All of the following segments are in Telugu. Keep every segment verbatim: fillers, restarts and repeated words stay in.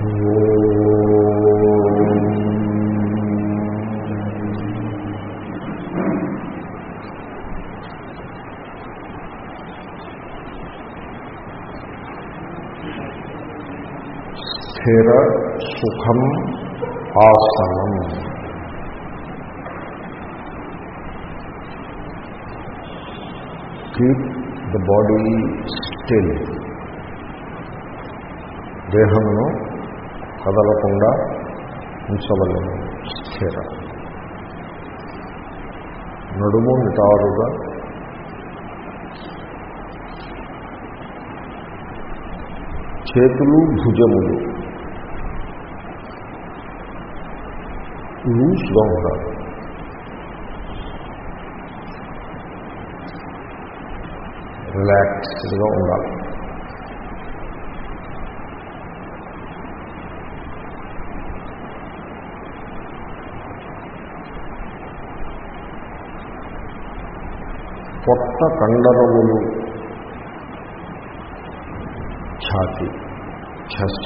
స్థిర సుఖం ఆసనం. Keep the body still. దేహమును కదలకుండా ఉంచవలను. స్థిర. నడుము నిటారుగా, చేతులు భుజములు లూజ్గా ఉండాలి. రిలాక్స్డ్గా ఉండాలి. పొట్ట కండరములు, ఛాతీ, చెస్ట్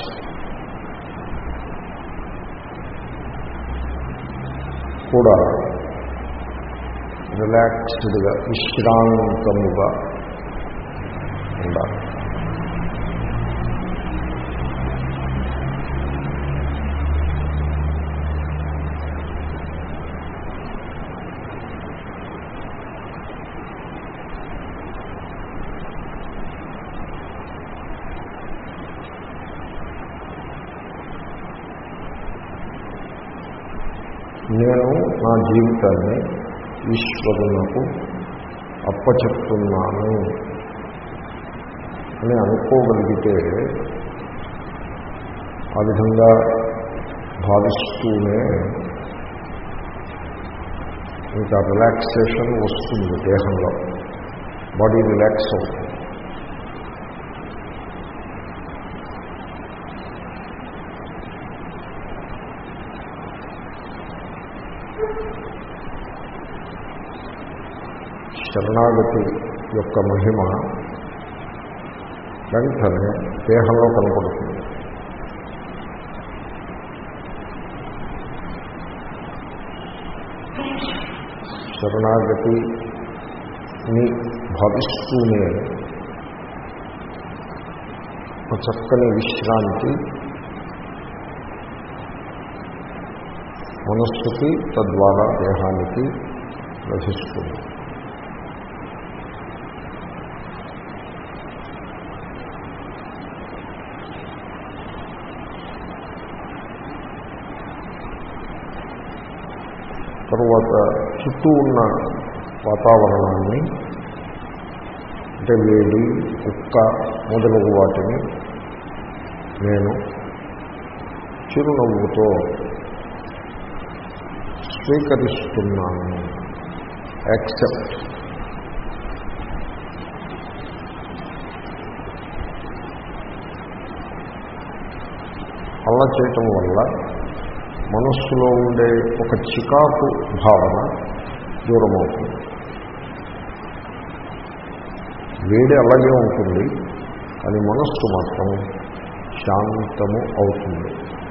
కూడా రిలాక్స్డ్గా విశ్రాంతముగా ఉండాలి. నేను నా జీవితాన్ని ఈశ్వరునకు అప్పచెప్తున్నాను అని అనుకోగలిగితే, ఆ విధంగా భావిస్తూనే ఇంకా రిలాక్సేషన్ వస్తుంది దేహంలో. బాడీ రిలాక్స్ అవుతుంది. శరణాగతి యొక్క మహిమ వెంటనే దేహంలో కనపడుతుంది. శరణాగతిని భావిస్తూనే ఒక చక్కని విశ్రాంతి మనస్సుకి, తద్వారా దేహానికి లభిస్తుంది. తరువాత చుట్టూ ఉన్న వాతావరణాన్ని, అంటే వేడి, కుక్క మొదలగు వాటిని నేను చిరునవ్వుతో స్వీకరిస్తున్నాను. యాక్సెప్ట్. అలా చేయటం వల్ల మనస్సులో ఉండే ఒక చికాకు భావన దూరమవుతుంది. వేడి అలాగే ఉంటుంది, కానీ మనస్సు మాత్రం శాంతము అవుతుంది.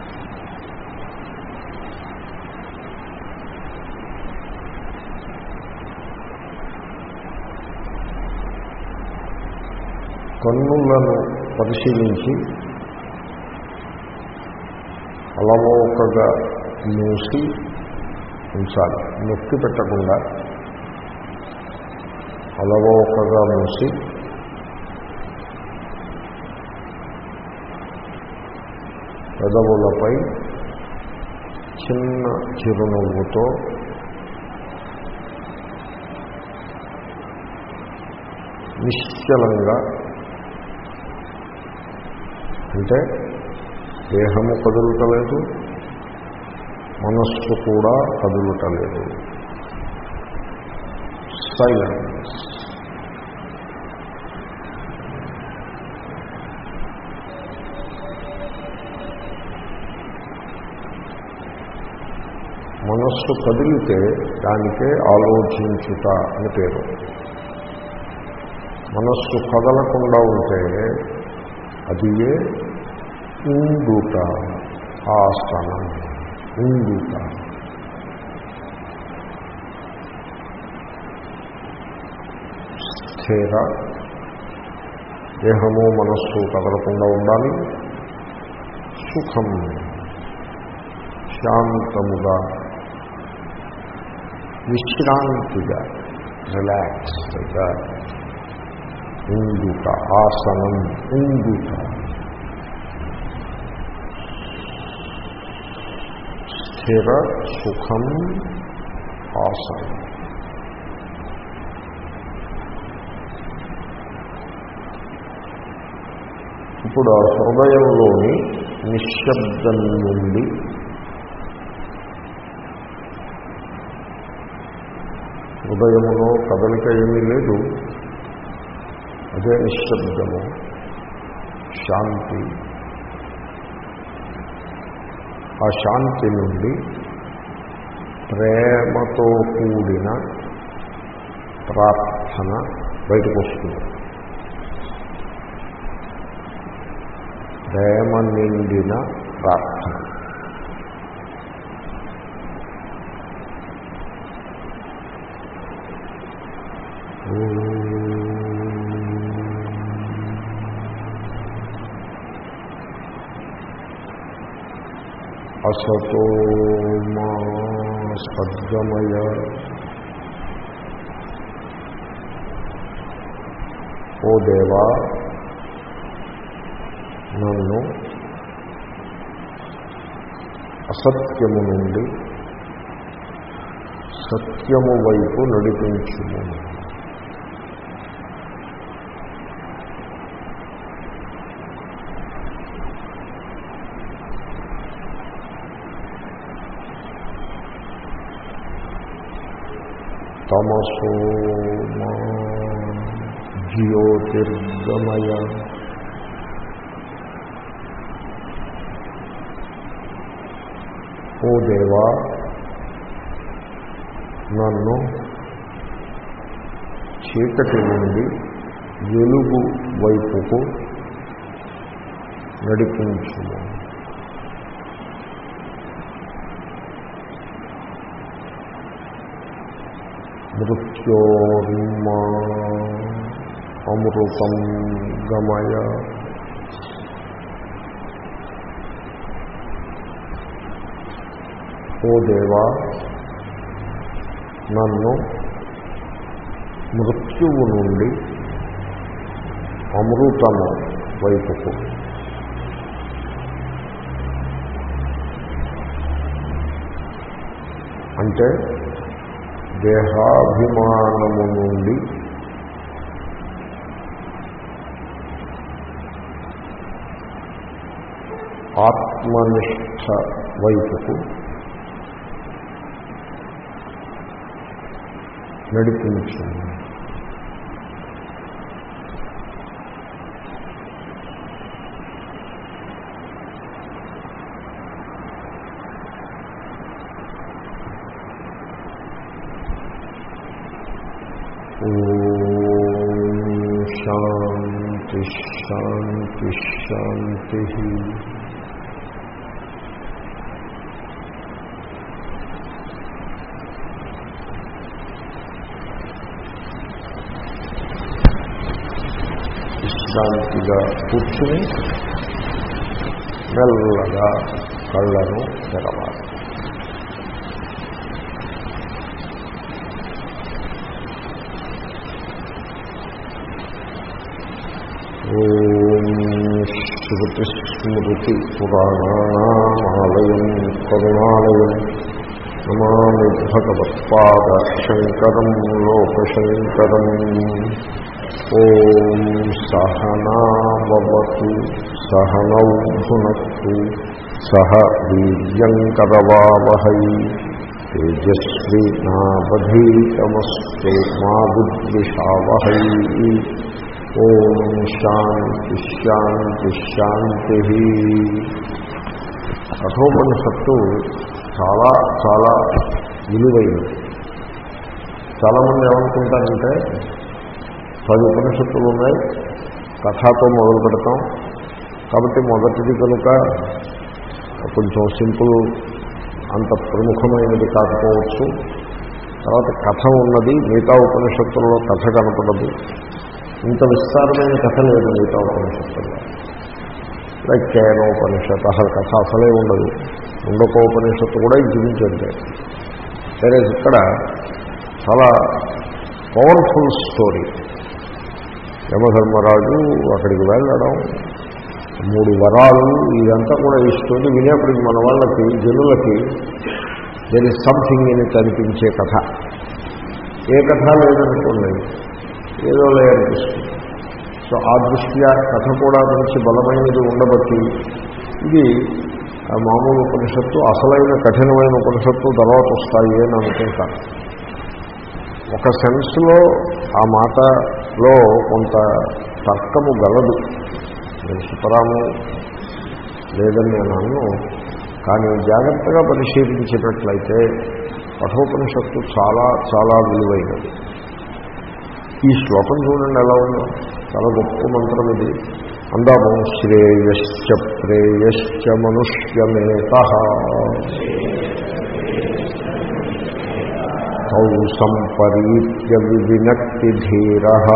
కన్నులను పరిశీలించి అలవోకగా మూసి ఉంచాలి. నొక్కి పెట్టకుండా అలవోకగా మూసి పెదవులపై చిన్న చిరునవ్వుతో నిశ్చలంగా, అంటే దేహము కదులుటలేదు, మనస్సు కూడా కదులుటలేదు. సైలెన్స్. మనస్సు కదిలితే దానికే ఆలోచించుట అని పేరు. మనస్సు కదలకుండా ఉంటే అదియే ఉండుట, ఆసనం, ఉండుట. స్థిర, దేహము మనస్సు కదలకుండా ఉండాలి. సుఖం, శాంతముగా, విశ్రాంతిగా, రిలాక్స్గా ఉండుట, ఆసనం, ఉండుట. స్థిర, సుఖం, ఆసనం. ఇప్పుడు ఆ హృదయంలోని నిశ్శబ్దం నుండి హృదయములో కదలిక ఏమీ లేదు, అదే నిశ్శబ్దము, శాంతి. ఆ శాంతి నుండి ప్రేమతో కూడిన ప్రార్థన బయటకు వస్తుంది. ప్రేమ నిండిన ప్రార్థన. అసతో మా సద్గమయ ఓ దేవా, నన్ను అసత్యము నుండి సత్యము వైపు నడిపించుము. తమసో మా జ్యోతిర్గమయ ఓ దేవా, నన్ను చీకటి నుండి వెలుగు వైపుకు నడిపించుము. మృత్యోర్మా అమృతం గమయ ఓ దేవా, నన్ను మృత్యువు నుండి అమృతము వైపుకు, అంటే దేహాభిమానము నుండి ఆత్మనిష్ట వైపుకు నడిపించింది. ఓం శాంతి శాంతి శాంతి. శాంతిగా కూర్చుని మెల్లగా కళ్ళను తెరవాలి. ఓం శృతిస్మృతి పురాణానామాలయం కరుణాలయం నమామి భగవత్పాద శంకరం లోకశంకరం. ఓం సహనావతు సహనౌ భునక్తు సహ వీర్యంకరవావహై తేజస్వినావధీతమస్తు మా విద్విషావహై. ఓం శాంతి శాంతి శాంతి. కఠోపనిషత్తు చాలా చాలా విలువైనది. చాలామంది ఏమనుకుంటారంటే పది ఉపనిషత్తులు ఉన్నాయి, కథతో మొదలు పెడతాం, కాబట్టి మొదటిది కనుక కొంచెం సింపుల్, అంత ప్రముఖమైనది కాకపోవచ్చు. తర్వాత కథ ఉన్నది, మిగతా ఉపనిషత్తుల్లో కథ కనపడదు. ఇంత విస్తారమైన కథ లేదు మిగతా ఉపనిషత్తుల్లో. లైక్ కేనోపనిషత్ అసలు కథ అసలే ఉండదు. ముండకోపనిషత్తు కూడా ఇంచుమించంటే. సరే, ఇక్కడ చాలా పవర్ఫుల్ స్టోరీ. యమధర్మరాజు అక్కడికి వెళ్ళడం, మూడు వరాలు, ఇదంతా కూడా ఈ స్టోరీ వినేప్పటికి మన వాళ్ళకి, జనులకి దేర్ ఇస్ సంథింగ్ అని కనిపించే కథ. ఏ కథ లేదనుకోండి, ఏదో లేదనిపిస్తుంది. సో ఆ దృష్ట్యా కథ కూడా మంచి బలమైనది ఉండబట్టి ఇది మామూలు ఉపనిషత్తు, అసలైన కఠినమైన ఉపనిషత్తు తర్వాత వస్తాయి అని అనుకుంటాను. ఒక సెన్స్లో ఆ మాటలో కొంత తర్కము గలదు. నేను సుతరాము లేదని నేను అన్ను, కానీ జాగ్రత్తగా పరిశీలించినట్లయితే కఠోపనిషత్తు చాలా చాలా విలువైనది. ఈ శ్లోకం చూడండి ఎలా ఉందో, చాలా గొప్ప మంత్రం ఇది. అందాము శ్రేయశ్చ ప్రేయశ్చ మనుష్యమేతః తౌ సంపరీత్య వివినక్తి ధీరః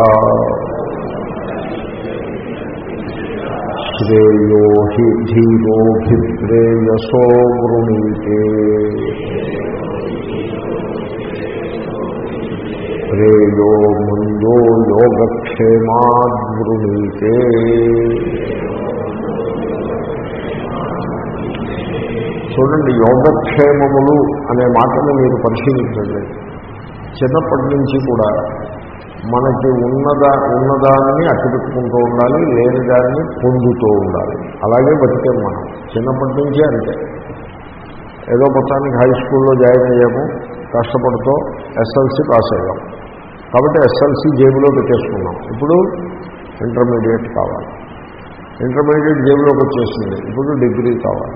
శ్రేయో హి ధీరోభిప్రేయసో వృణీతే ప్రేయో మందో యోగక్షేమాద్వృణీతే. చూడండి, యోగక్షేమములు అనే మాటను మీరు పరిశీలించండి. చిన్నప్పటి నుంచి కూడా మనకి ఉన్నదా ఉన్నదాన్ని అట్టుపెట్టుకుంటూ ఉండాలి, లేని దాన్ని పొందుతూ ఉండాలి. అలాగే బతికాం మనం చిన్నప్పటి నుంచే. అంటే ఏదో మొత్తానికి హై స్కూల్లో జాయిన్ అయ్యాము, కష్టపడుతూ ఎస్ఎల్సీ పాస్ అయ్యాం. కాబట్టి ఎస్ఎల్సీ జేబులో పెట్టేసుకున్నాం. ఇప్పుడు ఇంటర్మీడియట్ కావాలి, ఇంటర్మీడియట్ జేబులోకి వచ్చేసింది. ఇప్పుడు డిగ్రీ కావాలి,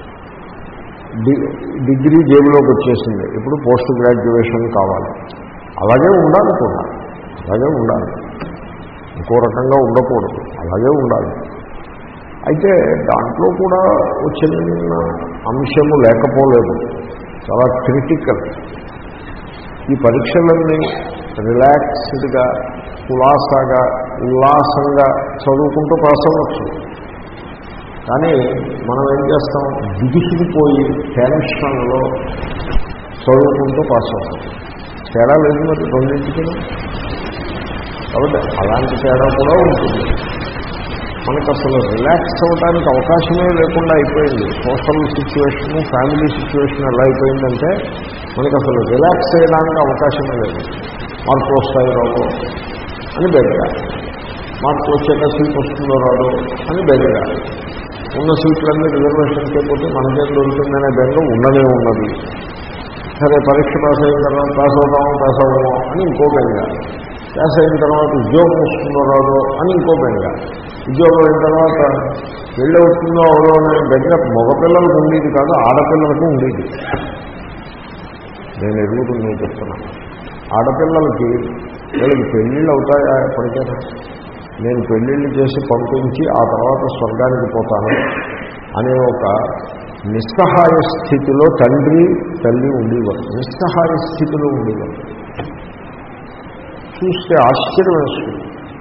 డిగ్రీ జేబులోకి వచ్చేసింది. ఇప్పుడు పోస్ట్ గ్రాడ్యుయేషన్ కావాలి. అలాగే ఉండాలి కూడా, అలాగే ఉండాలి, ఇంకో రకంగా ఉండకూడదు, అలాగే ఉండాలి. అయితే దాంట్లో కూడా చిన్న అంశము లేకపోలేదు, చాలా క్రిటికల్. ఈ పరీక్షలన్నీ రిలాక్స్డ్గా, కులాసాగా, ఉల్లాసంగా చదువుకుంటూ పాస్ అవ్వచ్చు. కానీ మనం ఏం చేస్తాం, దిగుసుకుపోయి టెన్షన్లో చదువుకుంటూ పాస్ అవుతాం. తేడా లేదు మరి రెండింటికి. కాబట్టి అలాంటి తేడా కూడా ఉంటుంది. మనకు అసలు రిలాక్స్ అవ్వడానికి అవకాశమే లేకుండా అయిపోయింది. సోషల్ సిచ్యువేషను, ఫ్యామిలీ సిచ్యువేషన్ ఎలా అయిపోయిందంటే మనకు అసలు రిలాక్స్ చేయడానికి అవకాశమే లేదు. మార్కులు వస్తాయి రాదు అని బెదగా, మార్కులు వచ్చాక సీట్ వస్తుందో రాదు అని బెదగా, ఉన్న సీట్లన్నీ రిజర్వేషన్ చేయకపోతే మనకేం దొరుకుతుందనే బెంగ ఉన్నదే ఉన్నది. సరే, పరీక్ష పాస్ అయిన తర్వాత పాస్ అవుతామో పాస్ అవ్వమో అని ఇంకో బెంగ, పాస్ అయిన తర్వాత ఉద్యోగం వస్తుందో రాదో అని ఇంకో బెంగ, ఉద్యోగం అయిన తర్వాత పెళ్ళి అవుతుందో అవదో అనే బెంగ మగపిల్లలకు ఉండేది కాదు, ఆడపిల్లలకు ఉండేది. నేను ఎరుగుతుంది నేను చెప్తున్నాను. ఆడపిల్లలకి వీళ్ళకి పెళ్ళిళ్ళు అవుతాయా ఎప్పటికైనా? నేను పెళ్ళిళ్ళు చేసి పంపించి ఆ తర్వాత స్వర్గానికి పోతాను అనే ఒక నిస్సహాయ స్థితిలో తండ్రి తల్లి ఉండేవారు. నిస్సహాయ స్థితిలో ఉండేవారు. చూస్తే ఆశ్చర్యం వేస్తుంది.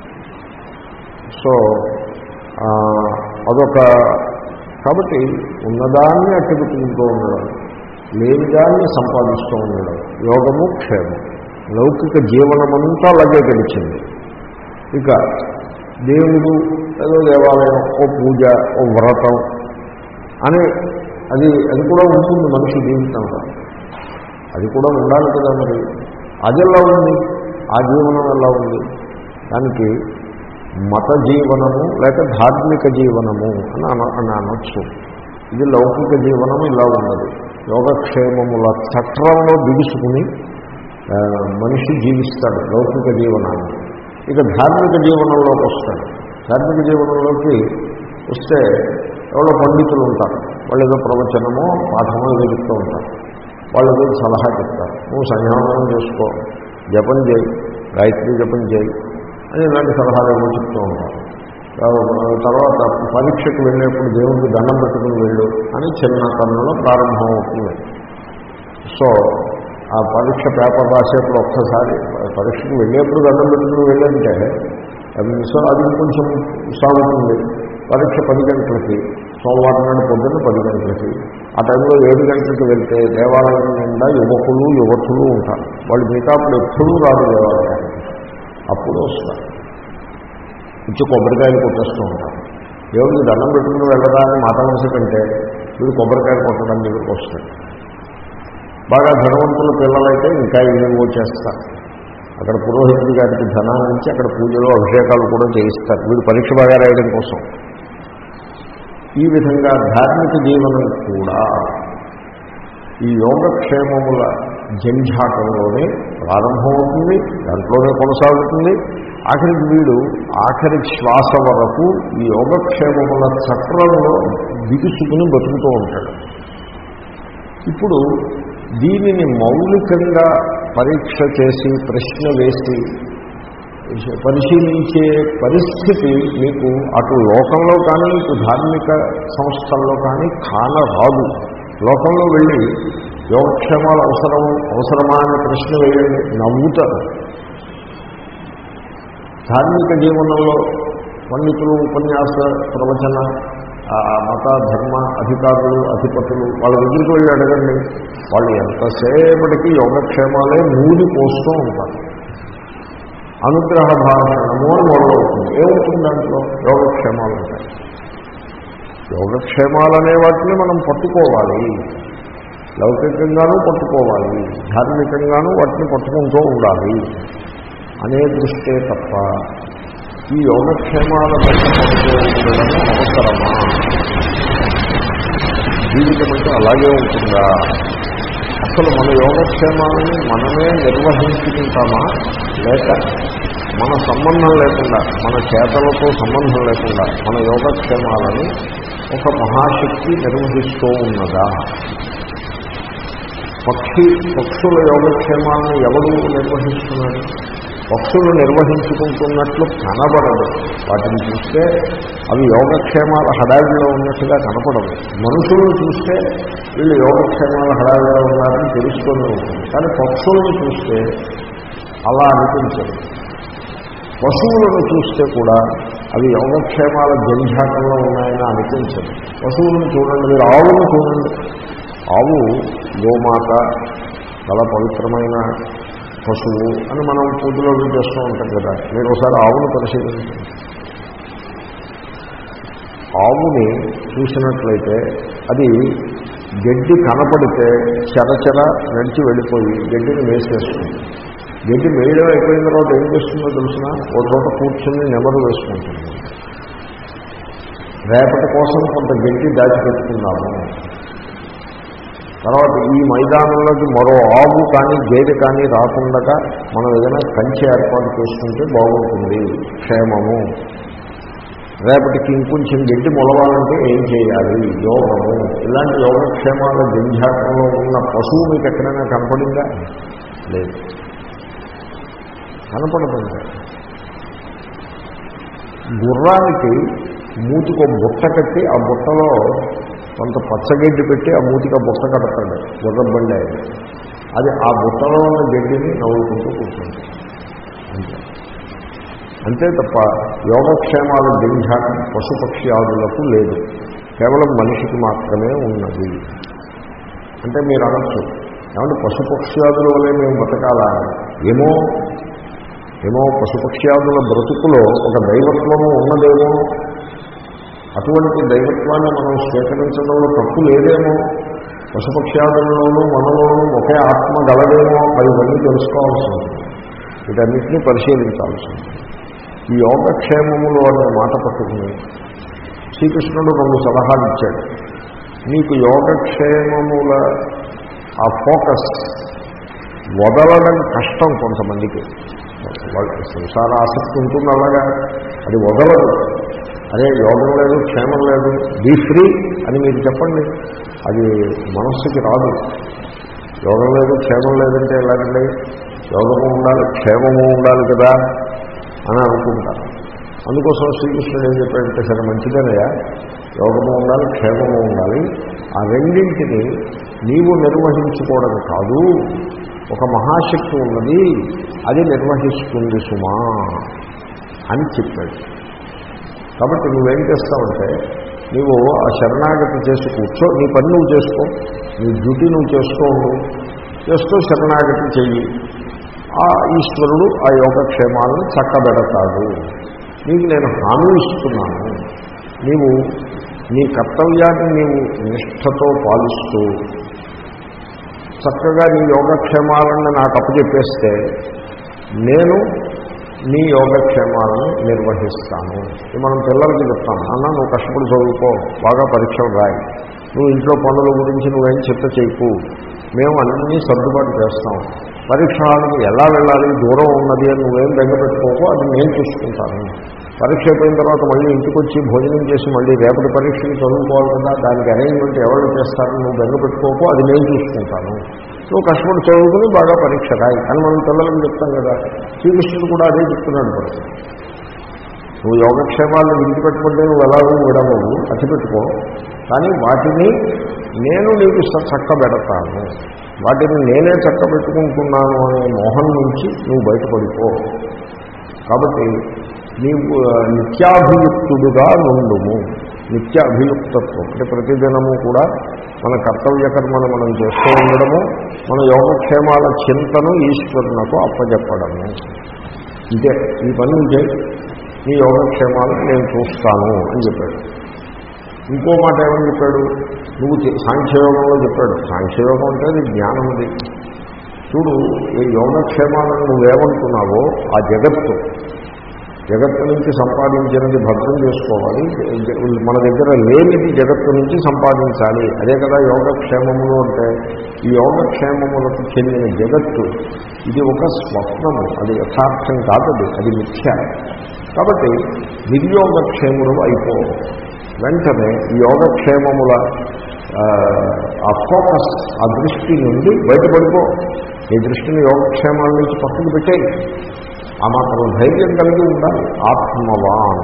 సో అదొక, కాబట్టి ఉన్నదాన్ని అట్టుపెట్టుకుంటూ ఉండడం, లేనిదాన్ని సంపాదిస్తూ ఉండడం, యోగము క్షేమం. లౌకిక జీవనమంతా అలాగే గడిచింది. ఇక దేవుడు ఏదో దేవాలయం, ఓ పూజ, ఓ వ్రతం అని అది అది కూడా ఉంటుంది మనిషి జీవితంలో. అది కూడా ఉండాలి కదా. మరి అది ఎలా ఉంది, ఆ జీవనం ఎలా ఉంది? దానికి మత జీవనము లేక ధార్మిక జీవనము అని అన అని అనొచ్చు. ఇది లౌకిక జీవనము ఇలా ఉన్నది. యోగక్షేమముల చక్రంలో బిగుసుకుని మనిషి జీవిస్తాడు లౌకిక జీవనాన్ని. ఇక ధార్మిక జీవనంలోకి వస్తాడు. ధార్మిక జీవనంలోకి వస్తే ఎవరో పండితులు ఉంటారు, వాళ్ళు ఏదో ప్రవచనమో పాఠమో ఏదో చెప్తూ ఉంటారు. వాళ్ళు ఏదో సలహా చెప్తారు, నువ్వు సంధ్యావందనం చేసుకో, జపం చేయి, గాయత్రి జపం చేయి అని ఇలాంటి సలహాలు ఏమో చెప్తూ ఉంటారు. తర్వాత పరీక్షకు వెళ్ళేప్పుడు దేవుడికి దండం పెట్టుకుని వెళ్ళు అని చిన్నతనంలో ప్రారంభం అవుతుంది. సో ఆ పరీక్ష పేపర్ రాసేప్పుడు ఒక్కసారి పరీక్షకు వెళ్ళేప్పుడు దండం పెట్టుకుని వెళ్ళంటే సో అది కొంచెం సాగుతుంది. పరీక్ష పది గంటలకి, సోమవారం నాడు పొద్దున్న పది గంటలకి, ఆ టైంలో ఏడు గంటలకు వెళ్తే దేవాలయం నిండా యువకులు యువతులు ఉంటారు. వాళ్ళు మిగతాప్పుడు ఎప్పుడూ రాదు దేవాలయానికి, అప్పుడు వస్తారు. ఇచ్చి కొబ్బరికాయలు కొట్టేస్తూ ఉంటారు. దేవుడికి దండం పెట్టుకుని వెళ్ళరా అని మాట మనసు కంటే వీడు కొబ్బరికాయలు కొట్టడం దగ్గరికి వస్తాడు. బాగా ధనవంతుల పిల్లలైతే ఇంకా ఏమో చేస్తారు. అక్కడ పురోహితుడి గారికి ధనాన్ని ఇచ్చి అక్కడ పూజలు అభిషేకాలు కూడా చేయిస్తారు వీడు పరీక్ష బాగా రాయడం కోసం. ఈ విధంగా ధార్మిక జీవనం కూడా ఈ యోగక్షేమముల జంఝాటంలోనే ప్రారంభమవుతుంది, దాంట్లోనే కొనసాగుతుంది. ఆఖరికి వీడు ఆఖరి శ్వాస వరకు ఈ యోగక్షేమముల చక్రంలో బిగుసుకుని బతుకుతూ ఉంటాడు. ఇప్పుడు దీనిని మౌలికంగా పరీక్ష చేసి ప్రశ్న వేసి పరిశీలించే పరిస్థితి మీకు అటు లోకంలో కానీ ఇటు ధార్మిక సంస్థల్లో కానీ కానరాదు. లోకంలో వెళ్ళి యోగక్షేమాలు అవసరం అవసరమా అని ప్రశ్న వేయండి, నవ్వుతారు. ధార్మిక జీవనంలో పండితులు ఉపన్యాస ప్రవచన మత ధర్మ అధికారులు అధిపతులు వాళ్ళ దగ్గరికి వెళ్ళి అడగండి, వాళ్ళు ఎంతసేపటికి యోగక్షేమాలే నూరి పోస్తూ ఉంటారు. అనుగ్రహ భాషణము అని మొదలవుతుంది. ఏమవుతుంది దాంట్లో? యోగక్షేమాలు ఉంటాయి. యోగక్షేమాలు అనే వాటిని మనం పట్టుకోవాలి, లౌకికంగానూ పట్టుకోవాలి, ధార్మికంగానూ వాటిని పట్టుకుంటూ ఉండాలి అనే దృష్టే తప్ప ఈ యోగక్షేమాల పైన పడుతూ ఉండడము అవసరమా? జీవితం అంటే అలాగే ఉంటుందా? అసలు మన యోగక్షేమాలను మనమే నిర్వహించుకుంటామా, లేక మన సంబంధం లేకుండా, మన చేతలతో సంబంధం లేకుండా మన యోగక్షేమాలను ఒక మహాశక్తి నిర్వహిస్తూ ఉన్నదా? పక్షి పక్షుల యోగక్షేమాలను ఎవరు నిర్వహిస్తున్నాడు? పక్షులు నిర్వహించుకుంటున్నట్లు కనబడదు. వాటిని చూస్తే అవి యోగక్షేమాల హడావిడిలో ఉన్నట్టుగా కనపడదు. మనుషులను చూస్తే వీళ్ళు యోగక్షేమాల హడావిడిలో ఉన్నారని తెలుసుకొని ఉంటుంది. కానీ పక్షులను చూస్తే అలా అనిపించదు. పశువులను చూస్తే కూడా అవి యోగక్షేమాల జంఝాటంలో ఉన్నాయని అనిపించదు. పశువులను చూడండి, మీరు ఆవును చూడండి. ఆవు గోమాత చాలా పవిత్రమైన పశువు అని మనం పూజలో చేస్తూ ఉంటాం కదా. మీరు ఒకసారి ఆవును పరిశీలించండి. ఆవుని చూసినట్లయితే అది గడ్డి కనపడితే చెరచెర నడిచి వెళ్ళిపోయి గడ్డిని వేసేస్తుంది. గడ్డి వేయడం అయిపోయిన తర్వాత ఏం చేస్తుందో తెలిసిన ఒక చోట కూర్చొని నెమరు వేసుకుంటుంది. రేపటి కోసం కొంత గడ్డి దాచిపెట్టుకున్నాము. తర్వాత ఈ మైదానంలోకి మరో ఆవు కానీ గేదె కానీ రాకుండా మనం ఏదైనా కంచె ఏర్పాటు చేసుకుంటే బాగుంటుంది, క్షేమము. రేపటికి ఇంకొంచెం గడ్డి మొలవాలంటే ఏం చేయాలి? యోగము. ఇలాంటి యోగక్షేమాల జంఝాటంలో ఉన్న పశువు మీకు ఎక్కడైనా కనపడిందా? లేదు, కనపడుతుంది. గుర్రానికి మూతికి ఒక బుట్ట కట్టి ఆ బుట్టలో కొంత పచ్చగడ్డి పెట్టి ఆ మూతికి ఆ బుట్ట కడతాడు గుర్రబండి. అది ఆ బుట్టలో ఉన్న గడ్డిని నవ్వుకుంటూ కూర్చుంది. అంతే అంతే తప్ప యోగక్షేమాల జంఝాటం పశుపక్షి ఆదులకు లేదు, కేవలం మనిషికి మాత్రమే ఉన్నది. అంటే మీరు అనొచ్చు, ఏమంటే పశుపక్ష్యాదుల వల్లే మేము బతకాలా? ఏమో ఏమో పశుపక్ష్యాదుల బ్రతుకులో ఒక దైవత్వము ఉన్నదేమో, అటువంటి దైవత్వాన్ని మనం స్వీకరించడంలో తప్పు లేదేమో, పశుపక్ష్యాదులలోనూ మనలోనూ ఒకే ఆత్మ గలదేమో, అవన్నీ తెలుసుకోవాల్సి ఉంటుంది. వీటన్నిటినీ పరిశీలించాల్సి ఉంటుంది. ఈ యోగక్షేమములు అనే మాట పట్టుకుని శ్రీకృష్ణుడు రెండు సలహాలు ఇచ్చాడు. మీకు యోగక్షేమముల ఆ ఫోకస్ వదలడం కష్టం కొంతమందికి. సంసార ఆసక్తి ఉంటుంది, అలాగా అది వదలదు. అదే యోగం లేదు, క్షేమం లేదు, బీ ఫ్రీ అని మీరు చెప్పండి, అది మనస్సుకి రాదు. యోగం లేదు, క్షేమం లేదంటే ఎలాగండి? యోగము ఉండాలి, క్షేమము ఉండాలి కదా అని అనుకుంటారు. అందుకోసం శ్రీకృష్ణుడు ఏం చెప్పాడంటే, సరే మంచిదేనయ్యా, యోగము ఉండాలి, క్షేమము ఉండాలి, ఆ రెండింటిని నీవు నిర్వహించుకోవడం కాదు, ఒక మహాశక్తి ఉన్నది, అది నిర్వహిస్తుంది సుమా అని చెప్పాడు. కాబట్టి నువ్వేం చేస్తావంటే, నీవు ఆ శరణాగతి చేసి కూర్చో, నీ పని నువ్వు చేసుకో, నీ డ్యూటీ నువ్వు చేసుకో, చేస్తూ శరణాగతి చెయ్యి. ఆ ఈశ్వరుడు ఆ యోగక్షేమాలను చక్కబెడతాడు. నీకు నేను హామీ ఇస్తున్నాను. నీవు నీ కర్తవ్యాన్ని నీవు నిష్ఠతో పాలిస్తూ చక్కగా నీ యోగక్షేమాలను నాకు అప్పచెప్పేస్తే నేను నీ యోగక్షేమాలను నిర్వహిస్తాను. మనం పిల్లలకి చెప్తాం, అన్న నువ్వు కష్టపడి చదువుకో, బాగా పరీక్షలు రాయి, నువ్వు ఇంట్లో పనుల గురించి నువ్వేం చిత్త చేయకు, మేము అన్నీ సర్దుబాటు చేస్తాం, పరీక్ష హాల్కి ఎలా వెళ్ళాలి, దూరం ఉన్నది అని నువ్వేం బెంగపెట్టుకోకో, అది నేను చూసుకుంటాను. పరీక్ష అయిపోయిన తర్వాత మళ్ళీ ఇంటికి వచ్చి భోజనం చేసి మళ్ళీ రేపటి పరీక్షకి చదువుకోవాలి కదా, దానికి అరేంజ్మెంట్ ఎవరు చేస్తారని నువ్వు బెంగపెట్టుకోకో, అది నేను చూసుకుంటాను. నువ్వు కష్టపడి చదువుకుని బాగా పరీక్ష రాయి అని మనం పిల్లలకు చెప్తాం కదా. శ్రీకృష్ణుడు కూడా అదే చెప్తున్నాడు. మరి నువ్వు యోగక్షేమాలను విడిచిపెట్టుకుంటే నువ్వు ఎలాగో విడవవు, అతిపెట్టుకో, కానీ వాటిని నేను నీకు చక్కబెడతాను, వాటిని నేనే చక్కబెట్టుకుంటున్నాను అనే మోహం నుంచి నువ్వు బయటపడిపో. కాబట్టి నీవు నిత్యాభియుక్తుడుగా నుండుము. నిత్య అభియుక్తత్వం అంటే ప్రతిదినము కూడా మన కర్తవ్య కర్మను మనం చేస్తూ ఉండడము, మన యోగక్షేమాల చింతను ఈశ్వరునకు అప్పచెప్పడము. ఇదే ఈ పని ఇదే, నీ యోగక్షేమాలను నేను చూస్తాను అని చెప్పాడు. ఇంకో మాట ఏమని చెప్పాడు, నువ్వు సాంఖ్యయోగంలో చెప్పాడు. సాంఖ్యయోగం అంటే అది జ్ఞానముది. చూడు, ఈ యోగక్షేమాలను నువ్వేమంటున్నావో ఆ జగత్తు జగత్తు నుంచి సంపాదించినది భద్రం చేసుకోవాలి, మన దగ్గర లేనిది జగత్తు నుంచి సంపాదించాలి. అదే కదా యోగక్షేమములు అంటే. ఈ యోగక్షేమములకు చెందిన జగత్తు ఇది ఒక స్వప్నము, అది యథార్థం కాదది, అది మిథ్య. కాబట్టి నిర్యోగక్షేములు అయిపో. వెంటనే ఈ యోగక్షేమముల ఆ ఫోకస్, ఆ దృష్టి నుండి బయటపడిపో. ఈ దృష్టిని యోగక్షేమాల నుంచి పక్కకు పెట్టేయి. ఆ మాత్రం ధైర్యం కలిగి ఉండాలి. ఆత్మవాన్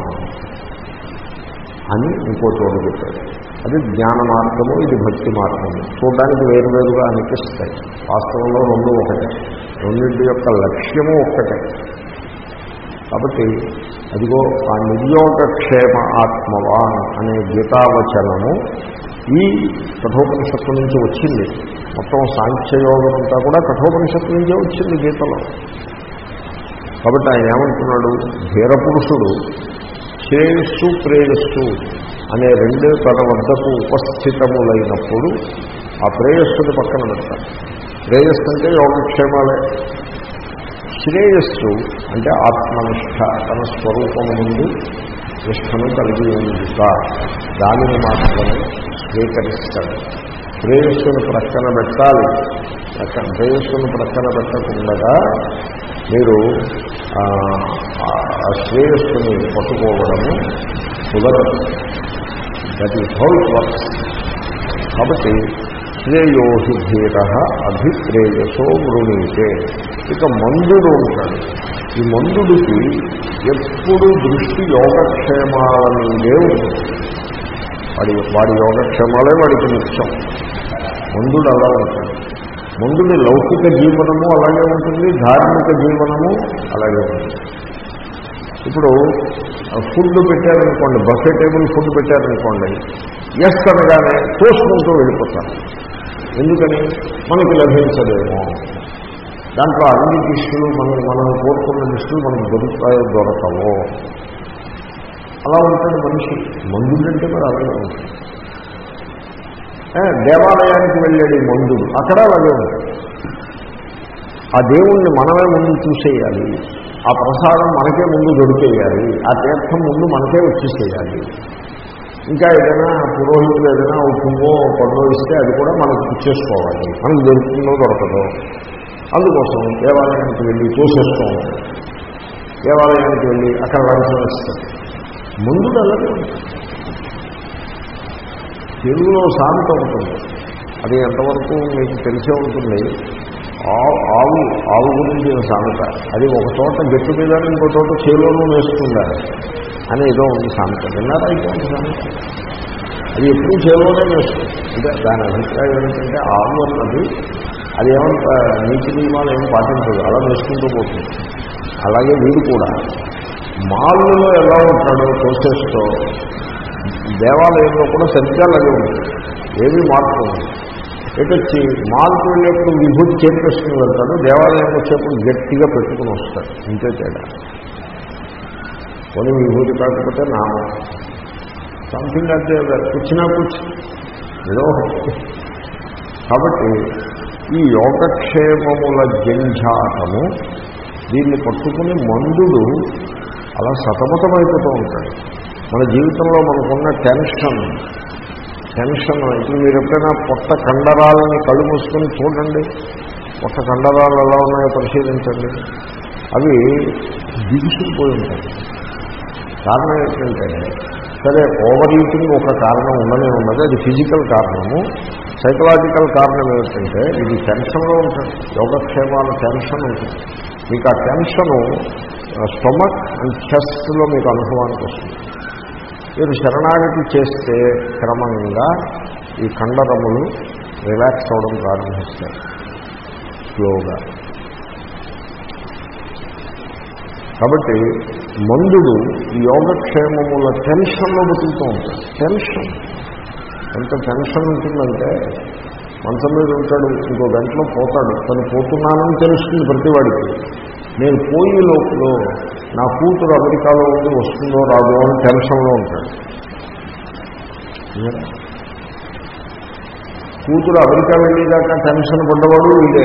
అని ఇంకో చోటు చెప్పాడు. అది జ్ఞాన మార్గము, ఇది భక్తి మార్గము. చూడడానికి వేరువేరుగా అనిపిస్తాయి, వాస్తవంలో రెండు ఒకటే, రెండింటి యొక్క లక్ష్యము ఒక్కటే. కాబట్టి అదిగో ఆ నిర్యోగక్షేమ ఆత్మవాన్ అనే గీతావచనము ఈ కఠోపనిషత్తు నుంచి వచ్చింది. మొత్తం సాంఖ్యయోగం అంతా కూడా కఠోపనిషత్తు నుంచే వచ్చింది గీతలో. కాబట్టి ఆయన ఏమంటున్నాడు, ధీరపురుషుడు శ్రేయస్సు ప్రేయస్సు అనే రెండే తన వద్దకు ఉపస్థితములైనప్పుడు ఆ ప్రేయస్సుని పక్కన పెడతారు. ప్రేయస్సు అంటే యోగక్షేమాలే, శ్రేయస్సు అంటే ఆత్మనిష్ట, తన స్వరూపము నుండి నిష్టను కలిగి ఉండుట, దానిని మాత్రమే స్వీకరిస్తాడు. ప్రేయస్సును ప్రక్కన పెట్టాలి. ప్రేయస్సును ప్రక్కన పెట్టకుండా మీరు ఆ శ్రేయస్సుని పట్టుకోవడము కుదరదు. That is how it works. కాబట్టి శ్రేయోహి ధీర అభిప్రేయసో వృణీతే. ఇక మందుడు ఉంటాడు. ఈ మందుడికి ఎప్పుడు దృష్టి యోగక్షేమాల మీదే ఉంటుంది. వాడి వాడి యోగక్షేమాలే వాడికి ముఖ్యం. మందుడు అలా ఉంటాడు. మందుడి లౌకిక జీవనము అలాగే ఉంటుంది, ధార్మిక జీవనము అలాగే ఉంటుంది. ఇప్పుడు ఫుడ్ పెట్టారనుకోండి, బఫే టేబుల్ ఫుడ్ పెట్టారనుకోండి, ఎస్ అనగానే తోసుకుంటూ వెళ్ళిపోతారు. ఎందుకని? మనకి లభించదేమో, దాంట్లో అన్ని డిష్లు మనం మనం కోరుకున్న డిష్లు మనకు దొరుకుతాయో దొరకవో, అలా ఉంటాడు మనిషి. మందుడంటే మరి అలాగే ఉంటుంది. దేవాలయానికి వెళ్ళాడు ఈ మందుడు, అక్కడ అలాగే ఉంటుంది. ఆ దేవుణ్ణి మనమే ముందు చూసేయాలి, ఆ ప్రసాదం మనకే ముందు దొరికేయాలి, ఆ తీర్థం ముందు మనకే వచ్చేసేయాలి. ఇంకా ఏదైనా పురోహితులు ఏదైనా ఒక పువ్వో పండు ఇస్తే అది కూడా మనకు ఇచ్చేసుకోవాలి, మనకు దొరుకుతుందో దొరకదో. అందుకోసం దేవాలయానికి వెళ్ళి చూసేస్తూ ఉంటాడు. దేవాలయానికి వెళ్ళి అక్కడ లంచం ఇస్తాడు. ముందు అలాగే ఉంటుంది. తెలుగులో సామెత ఉంటుంది, అది ఎంతవరకు మీకు తెలిసే ఉంటుంది. ఆవు ఆవు గురించి సామెత. అది ఒక చోట గట్టు మీద ఇంకో చోట చేలోనూ వేస్తుందా, అని ఏదో ఉంది సామెత. విన్నారా అయితే సామెత? అది ఎప్పుడూ చేలోనే వేస్తుంది. అంటే దాని అభిప్రాయం ఏంటంటే ఆవు అన్నది అది ఏమంత నీతి నియమాలు ఏం పాటించదు, అలా వేసుకుంటూ పోతుంది. అలాగే వీడు కూడా మాల్లో ఎలా ఉంటాడో ప్రోసెస్తో దేవాలయంలో కూడా సరిగ్గా అలాగే ఉంటుంది, ఏమీ మార్పు ఉంది. ఎటొచ్చి మాల్కి వెళ్ళేప్పుడు విభూతి చేపేసుకుని వెళ్తాడు, దేవాలయం వచ్చేప్పుడు గట్టిగా పెట్టుకుని వస్తాడు. ఇంతే తేడా. కొన్ని విభూతి కాకపోతే నామం సంథింగ్ అంటే కూర్చున్నా కూర్చు ఏదో. కాబట్టి ఈ యోగక్షేమముల జంఝాటము దీన్ని పట్టుకుని మందుడు అలా సతమతమైపోతూ ఉంటాడు. మన జీవితంలో మనకున్న టెన్షన్ టెన్షన్ ఇప్పుడు మీరు ఎప్పుడైనా పొట్ట కండరాలని కళ్ళు మూసుకొని చూడండి, పొట్ట కండరాలు ఎలా ఉన్నాయో పరిశీలించండి. అవి దిగుసుకుపోయి ఉంటాయి. కారణం ఏంటంటే సరే ఓవర్ ఈటింగ్ ఒక కారణం ఉండనే ఉన్నది, అది ఫిజికల్ కారణము. సైకలాజికల్ కారణం ఏమిటంటే ఇది టెన్షన్లో ఉంటుంది. యోగక్షేమాల టెన్షన్ ఉంటుంది. మీకు ఆ టెన్షను స్టొమక్ అండ్ చెస్ట్లో మీకు అనుభవానికి వస్తుంది. మీరు శరణాగతి చేస్తే క్రమంగా ఈ కండరములు రిలాక్స్ అవ్వడం ప్రారంభిస్తాయి స్లోగా. కాబట్టి మందుడు ఈ యోగక్షేమముల టెన్షన్లో బతుకుతూ ఉంటాడు. టెన్షన్ ఎంత టెన్షన్ ఉంటుందంటే మంచం మీద ఉంటాడు, ఇంకో గంటలో పోతాడు. తను పోతున్నానని తెలుస్తుంది ప్రతివాడికి. నేను పోయే లోపల నా కూతురు అమెరికాలో ఉండి వస్తుందో రాదో అని టెన్షన్లో ఉంటాడు. కూతురు అమెరికా వెళ్ళేదాకా టెన్షన్ పడ్డవాడు వీడే.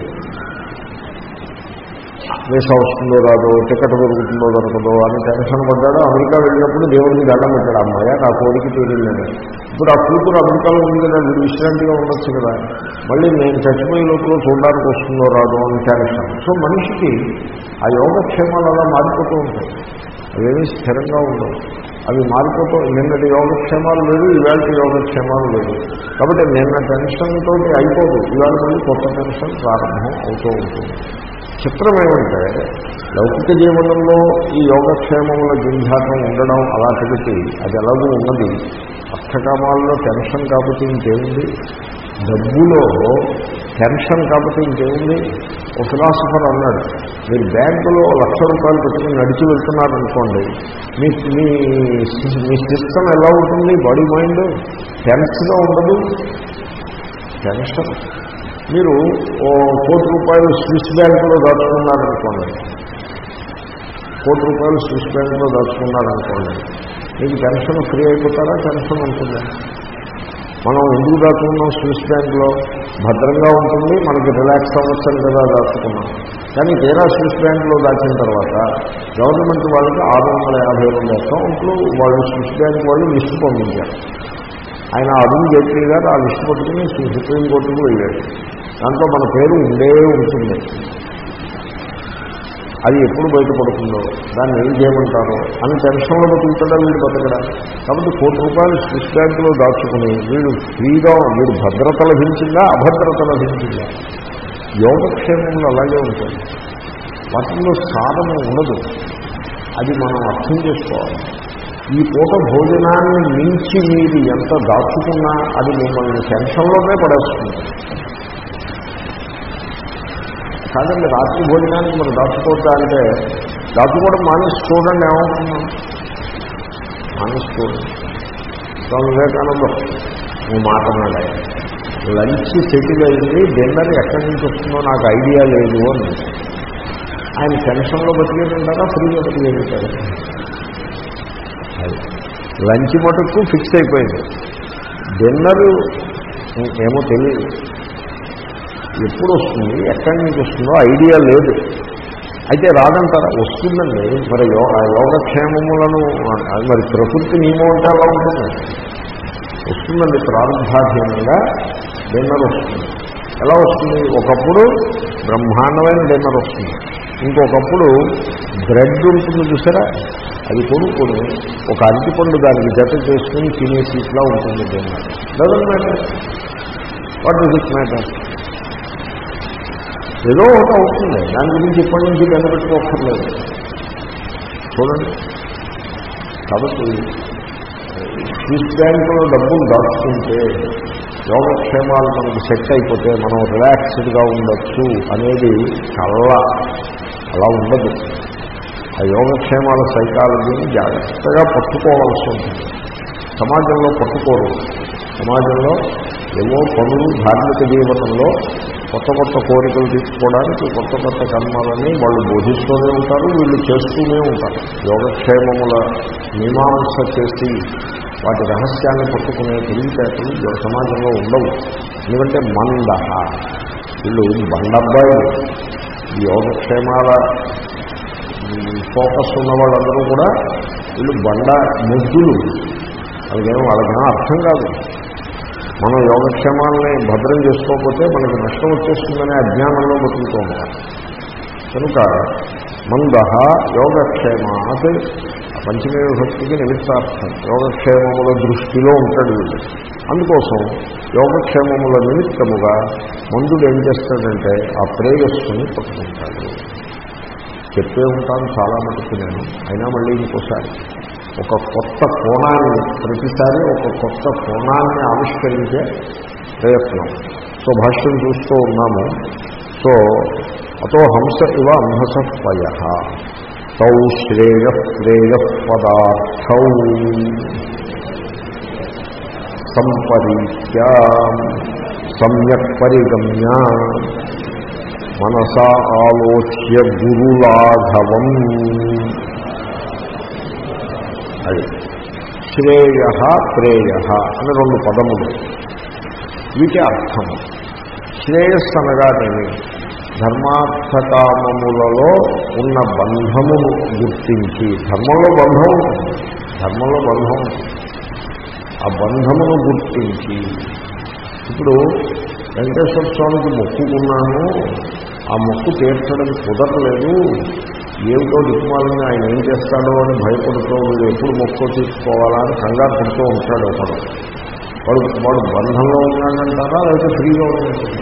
వీసా వస్తుందో రాదో, టికెట్ దొరుకుతుందో దొరకదో అని టెన్షన్ పడ్డాడు. అమెరికా వెళ్ళినప్పుడు దేవుడికి దండం పెట్టాడు, అమ్మాయ నా కోరిక తీరిందని. ఇప్పుడు ఆ కూతురు అమెరికాలో ఉంది కదా, వీడు విశ్రాంతిగా ఉండొచ్చు కదా, మళ్ళీ నేను చచ్చిపోయే లోపల చూడడానికి వస్తుందో రాదో అని టెన్షన్. సో మనిషికి ఆ యోగక్షేమాలు అలా మారిపోతూ ఉంటాయి. అవేమీ స్థిరంగా ఉండవు, అవి మారిపోతూ. నిన్నటి యోగక్షేమాలు లేదు, ఇవాళ యోగక్షేమాలు లేదు. కాబట్టి నిన్న టెన్షన్తో అయిపోదు, ఇవాళ మళ్ళీ కొత్త టెన్షన్ ప్రారంభం అవుతూ ఉంటుంది. చిత్రం ఏమంటే లౌకిక జీవనంలో ఈ యోగక్షేమముల జంఝాటం ఉండడం అలాంటిది అది ఎలాగూ ఉన్నది. అర్థకామాల్లో టెన్షన్ కాబట్టి ఇంకేముంది, డబ్బులో టెన్షన్ కాబట్టి ఇంకేముంది. ఒక ఫిలాసఫర్ అన్నాడు, మీరు బ్యాంకులో లక్ష రూపాయలు పెట్టుకుని నడిచి వెళ్తున్నారనుకోండి, మీ మీ మీ సిస్టమ్ ఎలా ఉంటుంది, బాడీ మైండ్ టెన్స్గా ఉండదు, టెన్షన్. మీరు ఓ కోటి రూపాయలు స్విస్ బ్యాంకులో దాచుకున్నారనుకోండి, కోటి రూపాయలు స్విస్ బ్యాంకులో దాచుకున్నారనుకోండి, మీకు టెన్షన్ ఫ్రీ అయిపోతారా, టెన్షన్ ఉంటుందా? మనం ఎందుకు దాచుకున్నాం స్విస్ బ్యాంకులో? భద్రంగా ఉంటుంది, మనకి రిలాక్స్ అవ్వచ్చు కదా దాచుకున్నాం. కానీ తీరా స్విస్ బ్యాంకులో దాచిన తర్వాత గవర్నమెంట్ వాళ్ళకి ఆరు వందల యాభై రెండు అకౌంట్లు వాళ్ళు స్విస్ బ్యాంక్ వాళ్ళు లిస్టు పంపించారు. ఆయన అరుణ్ జైట్లీ గారు ఆ లిస్టు పట్టుకుని సుప్రీంకోర్టుకు వెళ్ళాడు. దాంట్లో మన పేరు ఉండే ఉంటుంది. అది ఎప్పుడు బయటపడుతుందో, దాన్ని ఏం చేయమంటారో అని టెన్షన్లో బతుకుతాడా వీడు బతకడా. కాబట్టి కోటి రూపాయలు స్విస్ బ్యాంకులో దాచుకుని వీడు ఫ్రీగా, వీడు భద్రత లభించిందా అభద్రత లభించిందా? యోగక్షేమంలో అలాగే ఉంటుంది. వాటిల్లో సాధన ఉండదు. అది మనం అర్థం చేసుకోవాలి. ఈ పూట భోజనాన్ని మించి మీరు ఎంత దాచుకున్నా అది మిమ్మల్ని టెన్షన్లోనే పడేస్తుంది. కాదండి, రాత్రి భోజనానికి మనం దాచుకోవద్దా అంటే దాచుకోవడం మానేసి చూడండి ఏమవుతున్నాం, మానేసి చూడండి. స్వామి వివేకానందం ఓ మాట అన్నాడు, లంచ్ సెటిల్ అయింది, డిన్నర్ ఎక్కడి నుంచి వస్తుందో నాకు ఐడియా లేదు అని. ఆయన టెన్షన్లో బతికేదంటారా, ఫ్రీగా బతికేదంటారా? లంచ్ మటుకు ఫిక్స్ అయిపోయింది, డిన్నరు ఏమో తెలియదు, ఎప్పుడు వస్తుంది, ఎక్కడి నుంచి వస్తుందో ఐడియా లేదు. అయితే రాదంటారా? వస్తుందండి. మరి యోగక్షేమములను మరి ప్రకృతి నియమం అంటే అలా ఉంటుంది, వస్తుందండి. ప్రారంభాధీనంగా డిన్నర్ వస్తుంది. ఎలా వస్తుంది? ఒకప్పుడు బ్రహ్మాండమైన డిన్నర్ వస్తుంది, ఇంకొకప్పుడు బ్రెడ్ ఉంటుంది చూసారా, అది కొనుక్కొని ఒక అరటిపండు దానికి జత చేసుకుని తినేసి ఇట్లా ఉంటుంది dinner. Doesn't matter, what does it matter? ఏదో ఒకటి అవుతుంది, దాని గురించి ఇప్పటి నుంచి కనిపెట్టుకోక్కర్లేదు. చూడండి, కాబట్టి స్విస్ బ్యాంకులో డబ్బులు దాచుకుంటే యోగక్షేమాలు మనకు సెట్ అయిపోతే మనం రిలాక్స్డ్గా ఉండొచ్చు అనేది కళ్ళ అలా ఉండదు. ఆ యోగక్షేమాల సైకాలజీని జాగ్రత్తగా పట్టుకోవాల్సి ఉంటుంది. సమాజంలో పట్టుకోరు. సమాజంలో ఏవో పనులు ధార్మిక జీవనంలో కొత్త కొత్త కోరికలు తీసుకోవడానికి కొత్త కొత్త కర్మాలని వాళ్ళు బోధిస్తూనే ఉంటారు, వీళ్ళు చేస్తూనే ఉంటారు. యోగక్షేమముల మీమాంస చేసి వాటి రహస్యాన్ని పట్టుకునే తెలివితేటలు సమాజంలో ఉండవు. ఎందుకంటే మంద వీళ్ళు బండబ్బాయి యోగక్షేమాల ఫోకస్ ఉన్న వాళ్ళందరూ కూడా వీళ్ళు బండ ముద్దులు. వాళ్ళకేమో వాళ్ళకేమో అర్థం కాదు. మనం యోగక్షేమాలని భద్రం చేసుకోకపోతే మనకి నష్టం వచ్చేస్తుందనే అజ్ఞానంలో బతుకుతూ ఉంటాం. కనుక మందహ యోగక్షేమాత్ పంచమే విభక్తికి నిమిత్తార్థం. యోగక్షేమముల దృష్టిలో ఉంటాడు వీళ్ళు. అందుకోసం యోగక్షేమముల నిమిత్తముగా మందుడు ఏం చేస్తాడంటే ఆ ప్రేయస్సుని పట్టుకుంటాడు. చెప్పే ఉంటాను చాలా మటుకు నేను, అయినా మళ్ళీ ఇంకోసారి ఒక కొత్త కోణాన్ని, ప్రతిసారి ఒక కొత్త కోణాన్ని ఆవిష్కరించే ప్రయత్నం. సో భాష్యం చూస్తూ ఉన్నాము. సో అతో హంస ఇవ అంహస పయ తౌ శ్రేయ ప్రేయ పదార్థౌ సంపరీత్య సమ్యక్ పరిగమ్య మనసా ఆలోచ్య గురులాఘవం. అది శ్రేయ ప్రేయ అని రెండు పదములు. వీటి అర్థము శ్రేయస్సు అనగానేమి ధర్మార్థకామములలో ఉన్న బంధమును గుర్తించి, ధర్మంలో బంధం ఉంటుంది, ధర్మంలో బంధం ఉంటుంది, ఆ బంధమును గుర్తించి. ఇప్పుడు వెంకటేశ్వర స్వామికి మొక్కుకున్నాను, ఆ మొక్కు తీర్చడం కుదరలేదు, ఏమిటో దిక్కుమాలని ఆయన ఏం చేస్తాడో అని భయపడుతూ వీడు ఎప్పుడు మొక్కు తీసుకోవాలా అని కంగారు పడుతూ ఉంటాడు. ఒకడు వాడు వాడు బంధంలో ఉన్నాడంటారా లేకపోతే ఫ్రీగా ఉన్నాడంటారా?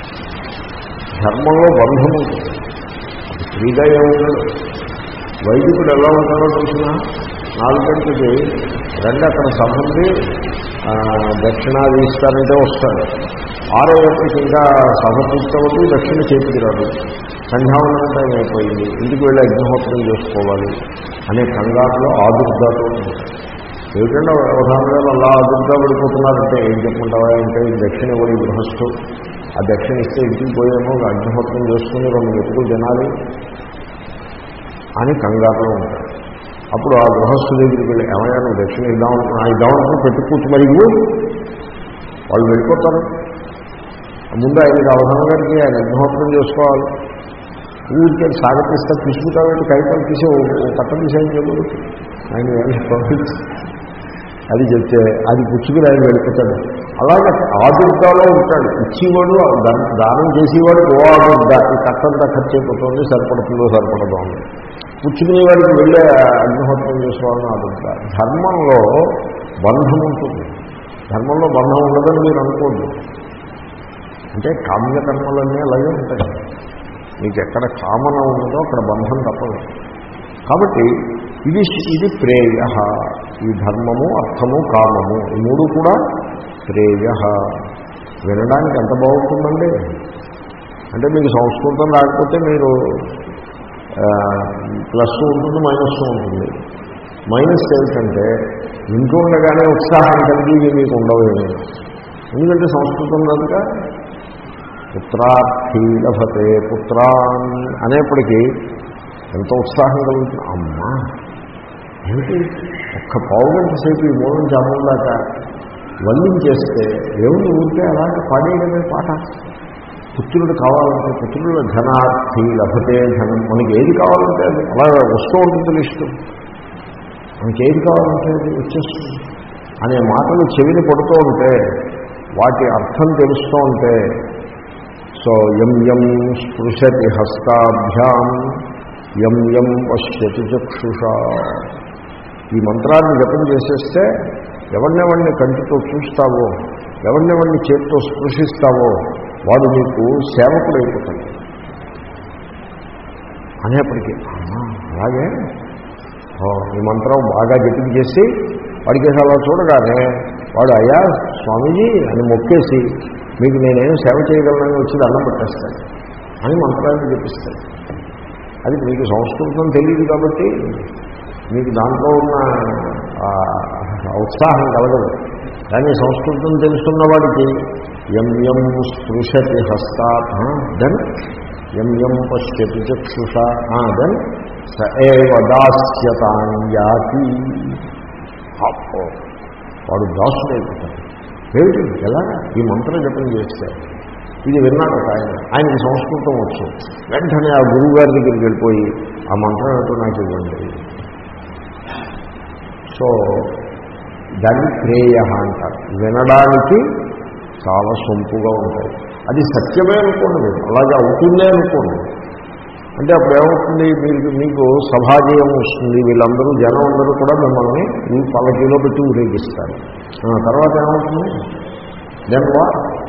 ధర్మంలో బంధం ఉంటుంది, ఫ్రీగా ఏముంటాడు. వైదికుడు ఎలా ఉంటాడో తెలిసిన నాలుగంటలకి రెండు అక్కడ సభంది దక్షిణాది ఇస్తారంటే వస్తాడు. ఆరో గంటలకి ఇంకా సభ పూర్తవద్దు, దక్షిణ చేతికి రాదు, సంధ్యావందనం టైం అయిపోయింది, ఇంటికి వెళ్ళి అగ్నిహోత్రం చేసుకోవాలి అనే కంగారులో ఆదుర్దాతో ఏమిటంటే అవధానంగా అలా ఆదుర్దా పడిపోతున్నారంటే ఏం చెప్పుకుంటావా అంటే దక్షిణ పోయి గృహస్థు, ఆ దక్షిణ ఇస్తే ఇంటికి పోయేమో అగ్నిహోత్రం చేసుకుని రెండు మెతుకులు తినాలి అని కంగారులో ఉంటారు. అప్పుడు ఆ గృహస్థు దగ్గరికి వెళ్ళి ఏమయ్యా నువ్వు దక్షిణ ఇద్దామనుకున్నా ఇద్దామనుకుని పెట్టి కూర్చు మరి వాళ్ళు వెళ్ళిపోతారు. ముందు ఆయనకి అవధానం గారికి ఆయన అగ్నిహోత్రం చేసుకోవాలి. ఊరికే సాగతిస్తా తీసుకుంటామంటే కైపలు తీసి కట్ట తీసేయని చెప్పు ఆయన పంపించి అది చెప్తే అది పుచ్చుకుని ఆయన వెళ్ళిపోతాడు. అలాగే ఆదుర్దాలో ఉంటాడు. ఇచ్చేవాడు దానం చేసేవాడు ఓ ఆదుర్దా, ఈ కట్టంతా ఖర్చు అయిపోతుంది, సరిపడుతుందో సరిపడదో అని పుచ్చుకునేవాడికి వెళ్ళే అగ్నిహోత్రం చేసుకోవాలని ఆదుర్దా. ధర్మంలో బంధం ఉంటుంది, ధర్మంలో బంధం ఉండదని మీరు అనుకోండి. అంటే కామ్యకర్మలన్నీ అలాగే ఉంటాయి. మీకు ఎక్కడ కామన ఉన్నదో అక్కడ బంధం తప్పదు. కాబట్టి ఇది ఇది ప్రేయ. ఈ ధర్మము అర్థము కామము ఈ మూడు కూడా ప్రేయ. వినడానికి ఎంత బాగుంటుందండి. అంటే మీకు సంస్కృతం రాకపోతే మీరు ప్లస్ ఉంటుంది, మైనస్ ఉంటుంది. మైనస్ ఏమిటంటే ఇంట్లో ఉండగానే ఉత్సాహం కలిగి మీకు ఉండవు. ఎందుకంటే సంస్కృతం కనుక పుత్రార్థీ లభతే పుత్రాన్ అనేప్పటికీ ఎంత ఉత్సాహం కలుగుతుంది. అమ్మా ఏమిటి ఒక్క పావు గంట సేపు ఈ మూలం జామం దాకా వల్లించేస్తే ఏమిటి ఊరికే అలాంటి పాడేయడమే పాట. పుత్రుడు కావాలంటే పుత్రుడు ధనార్థి లభతే ధనం, మనకి ఏది కావాలంటే అది అలా వస్తూ ఉంటుంది లిస్టు. మనకి ఏది కావాలంటే అది వచ్చేస్తుంది అనే మాటలు చెవిని పడుతూ ఉంటే వాటి అర్థం తెలుస్తూ ఉంటే సో యం యం స్పృశతి హస్తాభ్యాం యం యం పశ్యతి చక్షుషా, ఈ మంత్రాన్ని జపం చేసేస్తే ఎవరినెవరిని కంటితో చూస్తావో, ఎవరినెవరిని చేతితో స్పృశిస్తావో వాడు నీకు సేవకుడైపోతాడు. అనేప్పటికీ అలాగే ఈ మంత్రం బాగా జపించేసి వాడికి అలా చూడగానే వాడు అయ్యా స్వామీజీ అని మొక్కేసి మీకు నేనేం సేవ చేయగలనని వచ్చి దండం పెట్టేస్తాడు అని మంత్రాన్ని జపిస్తాడు. అది మీకు సంస్కృతం తెలియదు కాబట్టి మీకు దాంట్లో ఉన్న ఉత్సాహం కలగదు. కానీ సంస్కృతం తెలుసున్న వాడికి యం యం స్పృశతి హస్తాత్ దెన్ యం యం పశ్యతి చక్షుష దెన్ స ఏవ దాస్యతాంయాతి. అప్పో వాడు దాసుడైపోతాడు. ఏమిటి ఎలా ఈ మంత్రం జపం చేస్తే ఇది విన్నాడు ఒక ఆయన, ఆయనకి సంస్కృతం వచ్చు. వెంటనే ఆ గురువు గారి దగ్గరికి వెళ్ళిపోయి ఆ మంత్రం ఏంటో నాకు ఇవ్వండి. సో దాన్ని శ్రేయ అంటారు. వినడానికి చాలా సొంపుగా ఉంటాయి. అది సత్యమే అనుకోండి, అలాగే అవుతుందే అనుకోండి. అంటే అప్పుడు ఏమవుతుంది, మీకు మీకు సభాజయం వస్తుంది. వీళ్ళందరూ జనం అందరూ కూడా మిమ్మల్ని ఈ పల్లకీలో పెట్టి ఊరేగిస్తారు. తర్వాత ఏమవుతుంది దెన్ వా.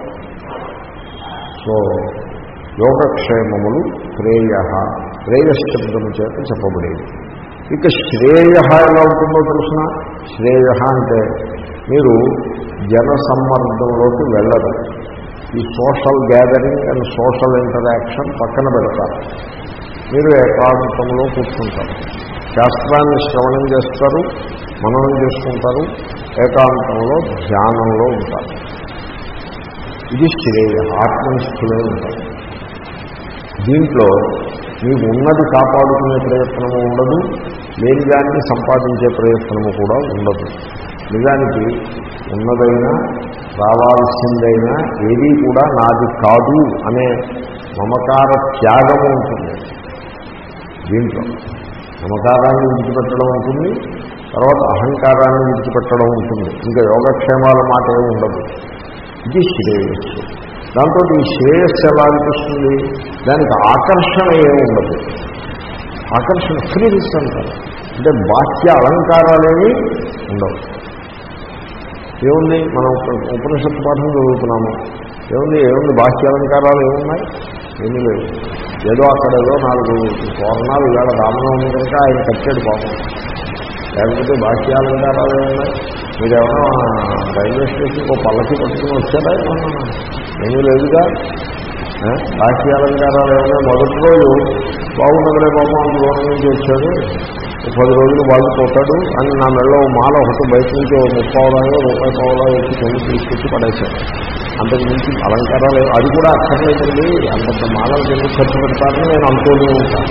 సో యోగక్షేమములు శ్రేయ శ్రేయశబ్దము చేత చెప్పబడేది. ఇక శ్రేయ ఎలా ఉంటుందో తెలుసిన, శ్రేయ అంటే మీరు జన సమ్మర్దంలోకి వెళ్ళరు. ఈ social gathering and social interaction పక్కన పెడతారు. మీరు ఏకాంతంలో కూర్చుంటారు, శాస్త్రాన్ని శ్రవణం చేస్తారు, మననం చేసుకుంటారు, ఏకాంతంలో ధ్యానంలో ఉంటారు. ఇది శ్రేయ, ఆత్మనిష్ఠులే ఉంటారు. దీంట్లో మీకు ఉన్నది కాపాడుకునే ప్రయత్నము ఉండదు, లేని దాన్ని సంపాదించే ప్రయత్నము కూడా ఉండదు. నిజానికి ఉన్నదైనా రావాల్సిందైనా ఏదీ కూడా నాది కాదు అనే మమకార త్యాగము ఉంటుంది. దీంట్లో మమకారాన్ని విడిచిపెట్టడం ఉంటుంది, తర్వాత అహంకారాన్ని విడిచిపెట్టడం ఉంటుంది. ఇంకా యోగక్షేమాల మాట ఏమి ఉండదు. ఇది శ్రేయస్సు. దాంతో ఈ శ్రేయస్సు ఎలా అనిపిస్తుంది, దానికి ఆకర్షణ ఏమి ఉండదు. ఆకర్షణ ఫ్రీనెస్ అంటారు. అంటే బాహ్య అలంకారాలేవి ఉండవు. ఏముంది, మనం ఉపనిషత్తు పాఠం చదువుతున్నాము, ఏముంది ఏముంది బాహ్య అలంకారాలు ఏమున్నాయి, ఏమీ లేవు. ఏదో అక్కడ ఏదో నాలుగు తోరణాలు ఇవాళ రామనవమి కనుక ఆయన కట్టాడు పాపం, లేకపోతే బాహ్య అలంకారాలు ఏమున్నాయి. మీరేమన్నా రైల్వే స్టేషన్కి ఒక పల్లకి పట్టుకుని వచ్చారా, ఏమీ లేదుగా. బాహ్య అలంకారాలు ఏమన్నా మొదటి రోజు బాగుండగలే పాపం అంత దూరం నుంచి వచ్చాడు, పది రోజులు వాళ్ళు పోతాడు అని నా మెడలో మాల ఒకటి బయట నుంచి ఒక ముప్పావలాగా రూపాయి పావులా వచ్చి కొన్ని తీసుకొచ్చి పడేశాడు. అంతకు మించి అలంకారాలు అది కూడా అక్కర్లేదండి, అంతంత మాలలు ఎందుకు ఖర్చు పెడతారని నేను అనుకోనే ఉంటాను.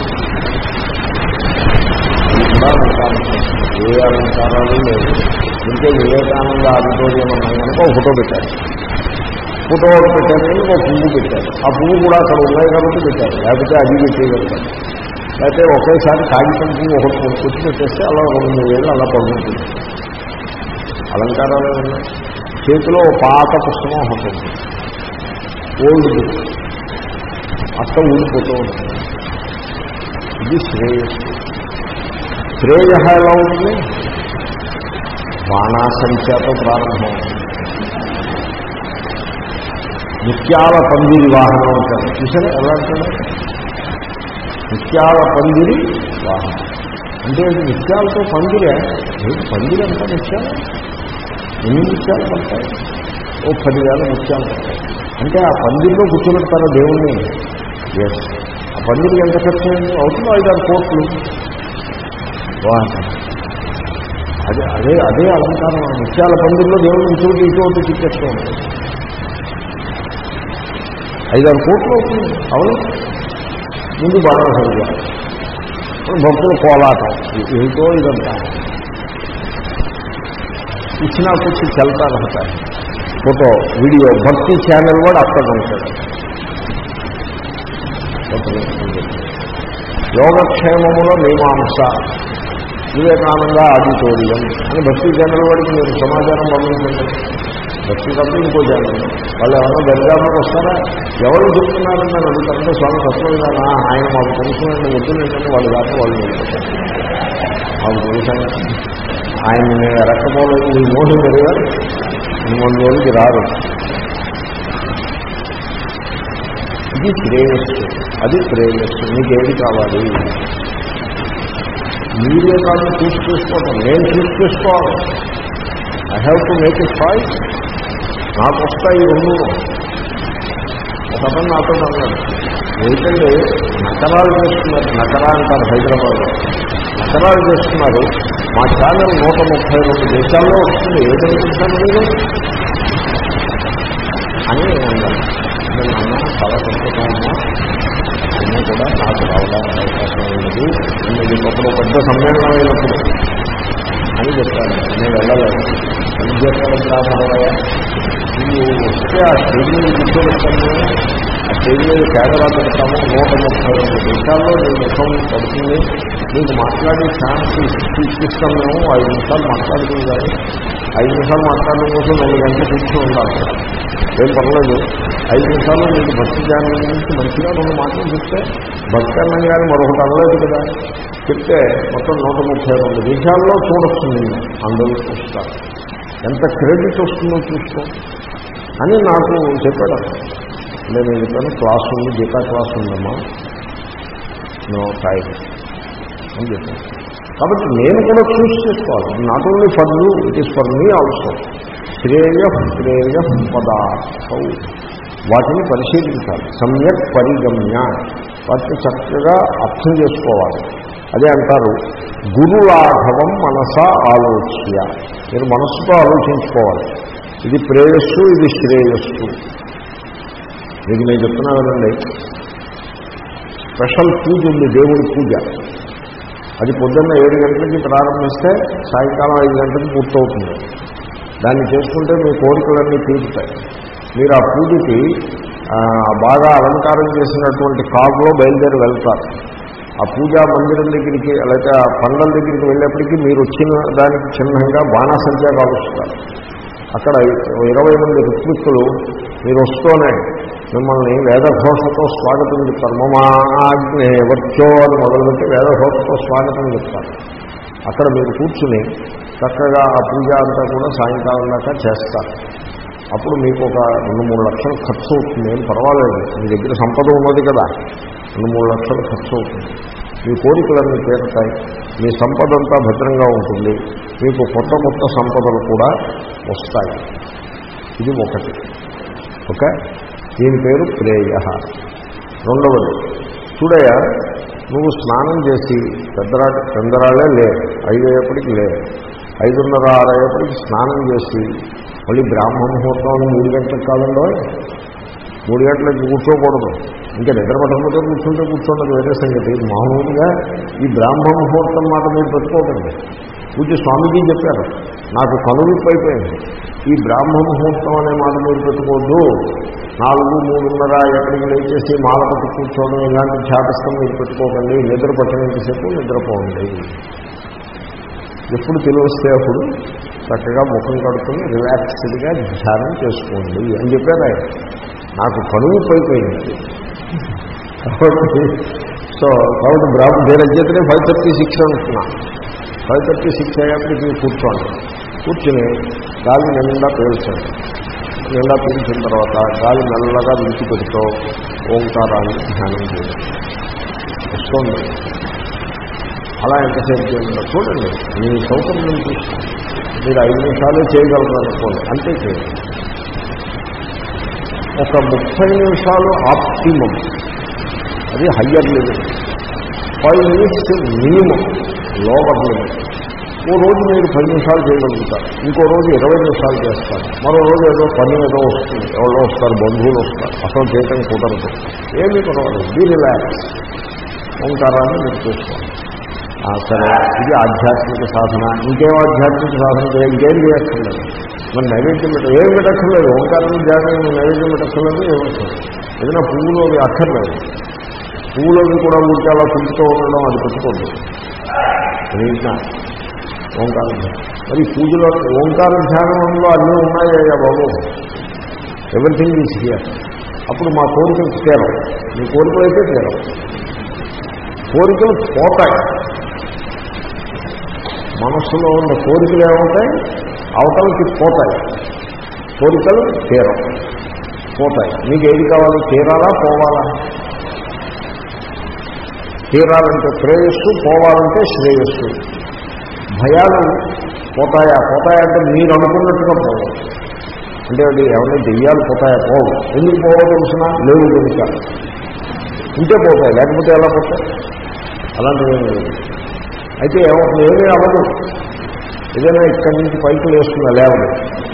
అది కూడా అలంకారం, ఏ అలంకారాలు లేవు. ఇంకే వివేకానంద ఆడిటోరియం అన్నాం కనుక ఒక ఫోటో పెట్టారు, ఫోటో ఒకటి పెట్టారు కానీ ఒక పువ్వు పెట్టారు. ఆ పువ్వు కూడా అక్కడ ఉన్నాయి కాబట్టి పెట్టారు, లేకపోతే అది పెట్టేయగలుగుతారు. లేకపోతే ఒకేసారి కాగితం పువ్వు ఒకటి కొనుక్కొచ్చి పెట్టేస్తే అలా రెండు మూడు వేలు అలా పడుతుంది. అలంకారాలు ఉన్నాయి. చేతిలో పాత పుస్తకం ఉంటుంది, ఓల్డ్ బుక్, అట్ట ఊడిపోతూ ఉంటుంది. ఇది శ్రేయస్సు. శ్రేయ ఎలా ఉంటుంది, బాణాసంఖ్యతో ప్రారంభం. ముత్యాల పందిరి వాహనం అంటారు చూసారా, ఎలా అంటారు, ముత్యాల పందిరి వాహనం అంటే ముత్యాలతో పందిరే. పందిరి అంతా ముత్యాలు, ఎన్ని ముత్యాలు పడతాయి, ఓ పదివేల ముత్యాలు పడతాయి. అంటే ఆ పందిరిలో కూర్చోబెడతారా దేవుణ్ణి. ఎస్, ఆ పందిరికి ఎంత ఖర్చు అవుతుందో ఐదారు కోట్లు. అదే అదే అదే అలంకారం. ముత్యాల పందిరిలో దేవుడు ఇటువంటి ఇటువంటి తిప్పేస్తూ ఉంటుంది. ఐదారు కోట్లు అవుతుంది. అవును, ముందు బాగా సంఖ్య, భక్తుల కోలాటం, ఏమిటో ఇదంతా ఇచ్చినా కూర్చి చల్తారు అంటారు. ఫోటో వీడియో భక్తి ఛానల్ వాడు అక్కడ ఉంటాడు. యోగక్షేమములో మీమాంస వివేకానంద ఆడిటోరియం అని భక్తి ఛానల్ వాడికి మీరు సమాచారం పంపించండి. భక్తి తప్ప ఇంకో ఛానల్ వాళ్ళు ఎవరో దర్గాలకు వస్తారా, ఎవరు చెప్తున్నారని నేను అడుగుతారంటే స్వామి తత్వవిధానా ఆయన మాకు తెలుసునండి వద్దులేంటంటే వాళ్ళు దాకా వాళ్ళు వెళ్ళిపోతారు. మాకు తెలుసాను ఆయన నేను ఎరక్కపోలేదు, ఈ మోసం జరిగారు, మూడు రోజులకి రారు. ఇది శ్రేయస్సు, అది శ్రేయస్సు. మీకు ఏది కావాలి మీరే కాదు చూస్ చేసుకోవటం, నేను చూస్ చేసుకోవాలి. I have to make it choice. నాకు వస్తాయి రెండు. ఒక అతను నాతో అన్నాడు, ఏంటంటే నకరాలు చేస్తున్నారు, నకరా అంటారు హైదరాబాద్లో, నకరాలు చేస్తున్నారు, మా ఛానల్ నూట ముప్పై రెండు దేశాల్లో వస్తుంది, ఏదనుకుంటున్నారు మీరు అని అన్నారు. నేను అన్నా చాలా సంతోషం ఉన్నా, అన్నీ కూడా నాకు రావడానికి అవకాశం ఉన్నది, నేను ఒకప్పుడు పెద్ద సమ్మేళనం అయినప్పుడు అని చెప్పాను. నేను వెళ్ళలేదు. ఏం చేస్తాను రామయ్య, నువ్వు వస్తే ఆ స్టేజ్ మీద కూర్చోబెట్టాము, ఆ స్టేజ్ మీద కెమెరా పెడతాము, నూట ముప్పై రెండు దేశాల్లో నేను ముఖం పడుతుంది, నీకు మాట్లాడే ఛాన్స్ ఇప్పిస్తాం, మేము ఐదు నిమిషాలు మాట్లాడుతుంది కానీ ఐదు నిమిషాలు మాట్లాడడం కోసం రెండు గంటలు కూర్చొని ఉండాలి. ఏం పర్లేదు, ఐదు నిమిషాలు మీకు భక్తి జ్ఞానం గురించి మంచిగా రెండు మాటలు చెప్తే, భక్తి అన్నం కానీ మరొకటి అనలేదు కదా, చెప్తే మొత్తం నూట ముప్పై రెండు దేశాల్లో చూడొచ్చు, నేను అందరూ చూస్తారు, ఎంత క్రెడిట్ వస్తుందో చూసుకో అని నాకు చెప్పాడు. నేను చెప్పాను, క్లాస్ ఉంది, గీతా క్లాస్ ఉందమ్మా, నో టైం అని చెప్పాను. కాబట్టి నేను కూడా చూస్ చేసుకోవాలి. Not only for you, it is for me also. శ్రేయ శ్రేయ పదార్థం, వాటిని పరిశీలించాలి, సమ్యక్ పరిగమ్య, వాటిని చక్కగా అర్థం చేసుకోవాలి. అదే అంటారు గురులాఘవం మనస ఆలోచ్య. మీరు మనస్సుతో ఆలోచించుకోవాలి, ఇది ప్రేయస్సు, ఇది శ్రేయస్సు. మీకు నేను చెప్తున్నా కదండి, స్పెషల్ పూజ ఉంది, దేవుడి పూజ. అది పొద్దున్న ఏడు గంటలకి ప్రారంభిస్తే సాయంకాలం ఐదు గంటలకి పూర్తవుతుంది. దాన్ని చేసుకుంటే మీ కోరికలన్నీ తీరుతాయి. మీరు ఆ పూజకి బాగా అలంకారం చేసినటువంటి కారులో బయలుదేరి వెళ్తారు. ఆ పూజా మందిరం దగ్గరికి లేకపోతే ఆ పండల దగ్గరికి వెళ్ళేప్పటికీ మీరు వచ్చిన దానికి చిహ్నంగా బాణాసంచా కాలుస్తారు. అక్కడ ఇరవై మంది ఋత్విక్కులు మీరు వస్తూనే మిమ్మల్ని వేదఘోషతో స్వాగతం చెప్తారు. మమాజ్ఞే వర్చో అని మొదలుపెట్టి వేదఘోషతో స్వాగతం చెప్తారు. అక్కడ మీరు కూర్చుని చక్కగా ఆ పూజ అంతా కూడా సాయంకాలం దాకా చేస్తారు. అప్పుడు మీకు ఒక రెండు మూడు లక్షలు ఖర్చు అవుతుంది, ఏం పర్వాలేదు, మీ దగ్గర సంపద ఉన్నది కదా, రెండు మూడు లక్షలు ఖర్చు అవుతుంది. మీ కోరికలన్నీ తీరుతాయి, మీ సంపద అంతా భద్రంగా ఉంటుంది, మీకు కొత్త కొత్త సంపదలు కూడా వస్తాయి. ఇది ఒకటి. ఓకే, దీని పేరు ప్రేయ. రెండవది, చూడయ నువ్వు స్నానం చేసి పెద్దరా పెందరాళ్ళే లే, ఐదు అయ్యేప్పటికి లే, ఐదున్నర ఆరు అయ్యేప్పటికి స్నానం చేసి మళ్ళీ బ్రాహ్మ ముహూర్తం మూడు గంటలకు కాదండో, మూడు గంటలకు కూర్చోకూడదు. ఇంకా నిద్ర పట్టకపోతే కూర్చుంటే కూర్చోండి, వేరే సంగతి. మామూలుగా ఈ బ్రాహ్మ ముహూర్తం మాట మీరు పెట్టుకోకండి. పూజ స్వామీజీ చెప్పారు, నాకు కనువిప్పు అయిపోయింది, ఈ బ్రాహ్మ ముహూర్తం అనే మాట మీరు పెట్టుకోవద్దు. నాలుగు మూడున్నర ఎక్కడికి లేచేసి మాల పట్టి కూర్చోవడం ఇలాంటి ఛాతస్థం మీరు పెట్టుకోకండి. నిద్ర పట్టినంతసేపు నిద్రపోండి. ఎప్పుడు తెలివస్తే అప్పుడు చక్కగా ముఖం కడుక్కుని రిలాక్స్డ్గా ధ్యానం చేసుకోండి అని చెప్పారు ఆయన. నాకు కనువిప్పు అయిపోయింది. కాబట్టి సో కాబట్టి బ్రాహ్మ దేరజ్యతనే ఫైవ్ థర్టీ సిక్స్ అనుకున్నా. ఫైవ్ థర్టీ సిక్స్ అయ్యేప్పటికి కూర్చోండి. కూర్చుని గాలి నిండా పీల్చండి. నిండా పీల్చిన తర్వాత గాలి మెల్లగా విడిచిపెడుతూ ఓంకారాన్ని ధ్యానం చేయండి. వస్తుంది. అలా ఎంతసేపు చేయండి చూడండి, మీ సౌకర్యం చూసుకోండి. మీరు ఐదు నిమిషాలే చేయగలరు అనుకోండి, అంతే చేయండి. ఒక ముప్పై నిమిషాలు ఆప్టిమం, అది higher limit. Five minutes minimum lower limit. ఓ రోజు మీరు పది నిమిషాలు చేయగలుగుతారు, ఇంకో రోజు ఇరవై నిమిషాలు చేస్తారు, మరో రోజు ఏదో పని ఏదో వస్తుంది, ఎవరో వస్తారు, బంధువులు వస్తారు, అసలు చేయటం కుదరదు. ఏమీ పర్వాలేదు, బీ రిలాక్స్. ఓంకారాన్ని మీరు చేసుకోండి. సరే, ఇది ఆధ్యాత్మిక సాధన. ఇంకేం ఆధ్యాత్మిక సాధన చేయాలి, ఇంకేం చేయక్కర్లేదు. మరి నైవేద్యం పెట్ట ఏం పెట్టక్కర్లేదు, ఓంకారం ధ్యానం నైవేద్యం పెట్టక్కర్లేదు, ఏమక్కర్లేదు. ఏదైనా పువ్వులు అవి అక్కర్లేదు. పువ్వులవి కూడా ఊరికే అలా పులుపుతూ ఉండడం అది పెట్టుకోండి. ఓంకార ధ్యానం. మరి పూజలో ఓంకార ధ్యానంలో అన్నీ ఉన్నాయా బాబు? Everything is here. అప్పుడు మా కోరికలు తీరం. మీ కోరికలు అయితే తీరం. కోరికలు పోతాయి. మనస్సులో ఉన్న కోరికలు ఏమవుతాయి, అవతలకి పోతాయి. కోరికలు తీరం, పోతాయి. మీకు ఏది కావాలి, తీరాలా పోవాలా? తీరాలంటే ప్రేయస్సు, పోవాలంటే శ్రేయస్సు. భయాలు పోతాయా? పోతాయంటే మీరు అనుకున్నట్టుగా పోవు. అంటే అది ఏమన్నా దెయ్యాలు పోతాయా? పోవు. ఎందుకు పోవో తెలిసినా లేవు కనుక. ఉంటే పోతాయి, లేకపోతే ఎలా పోతాయి? అలాంటివి లేదు. అయితే ఏమవుతుంది? ఏమీ అవ్వదు. ఏదైనా ఇక్కడి నుంచి పైకి వేస్తుందా? లేవదు.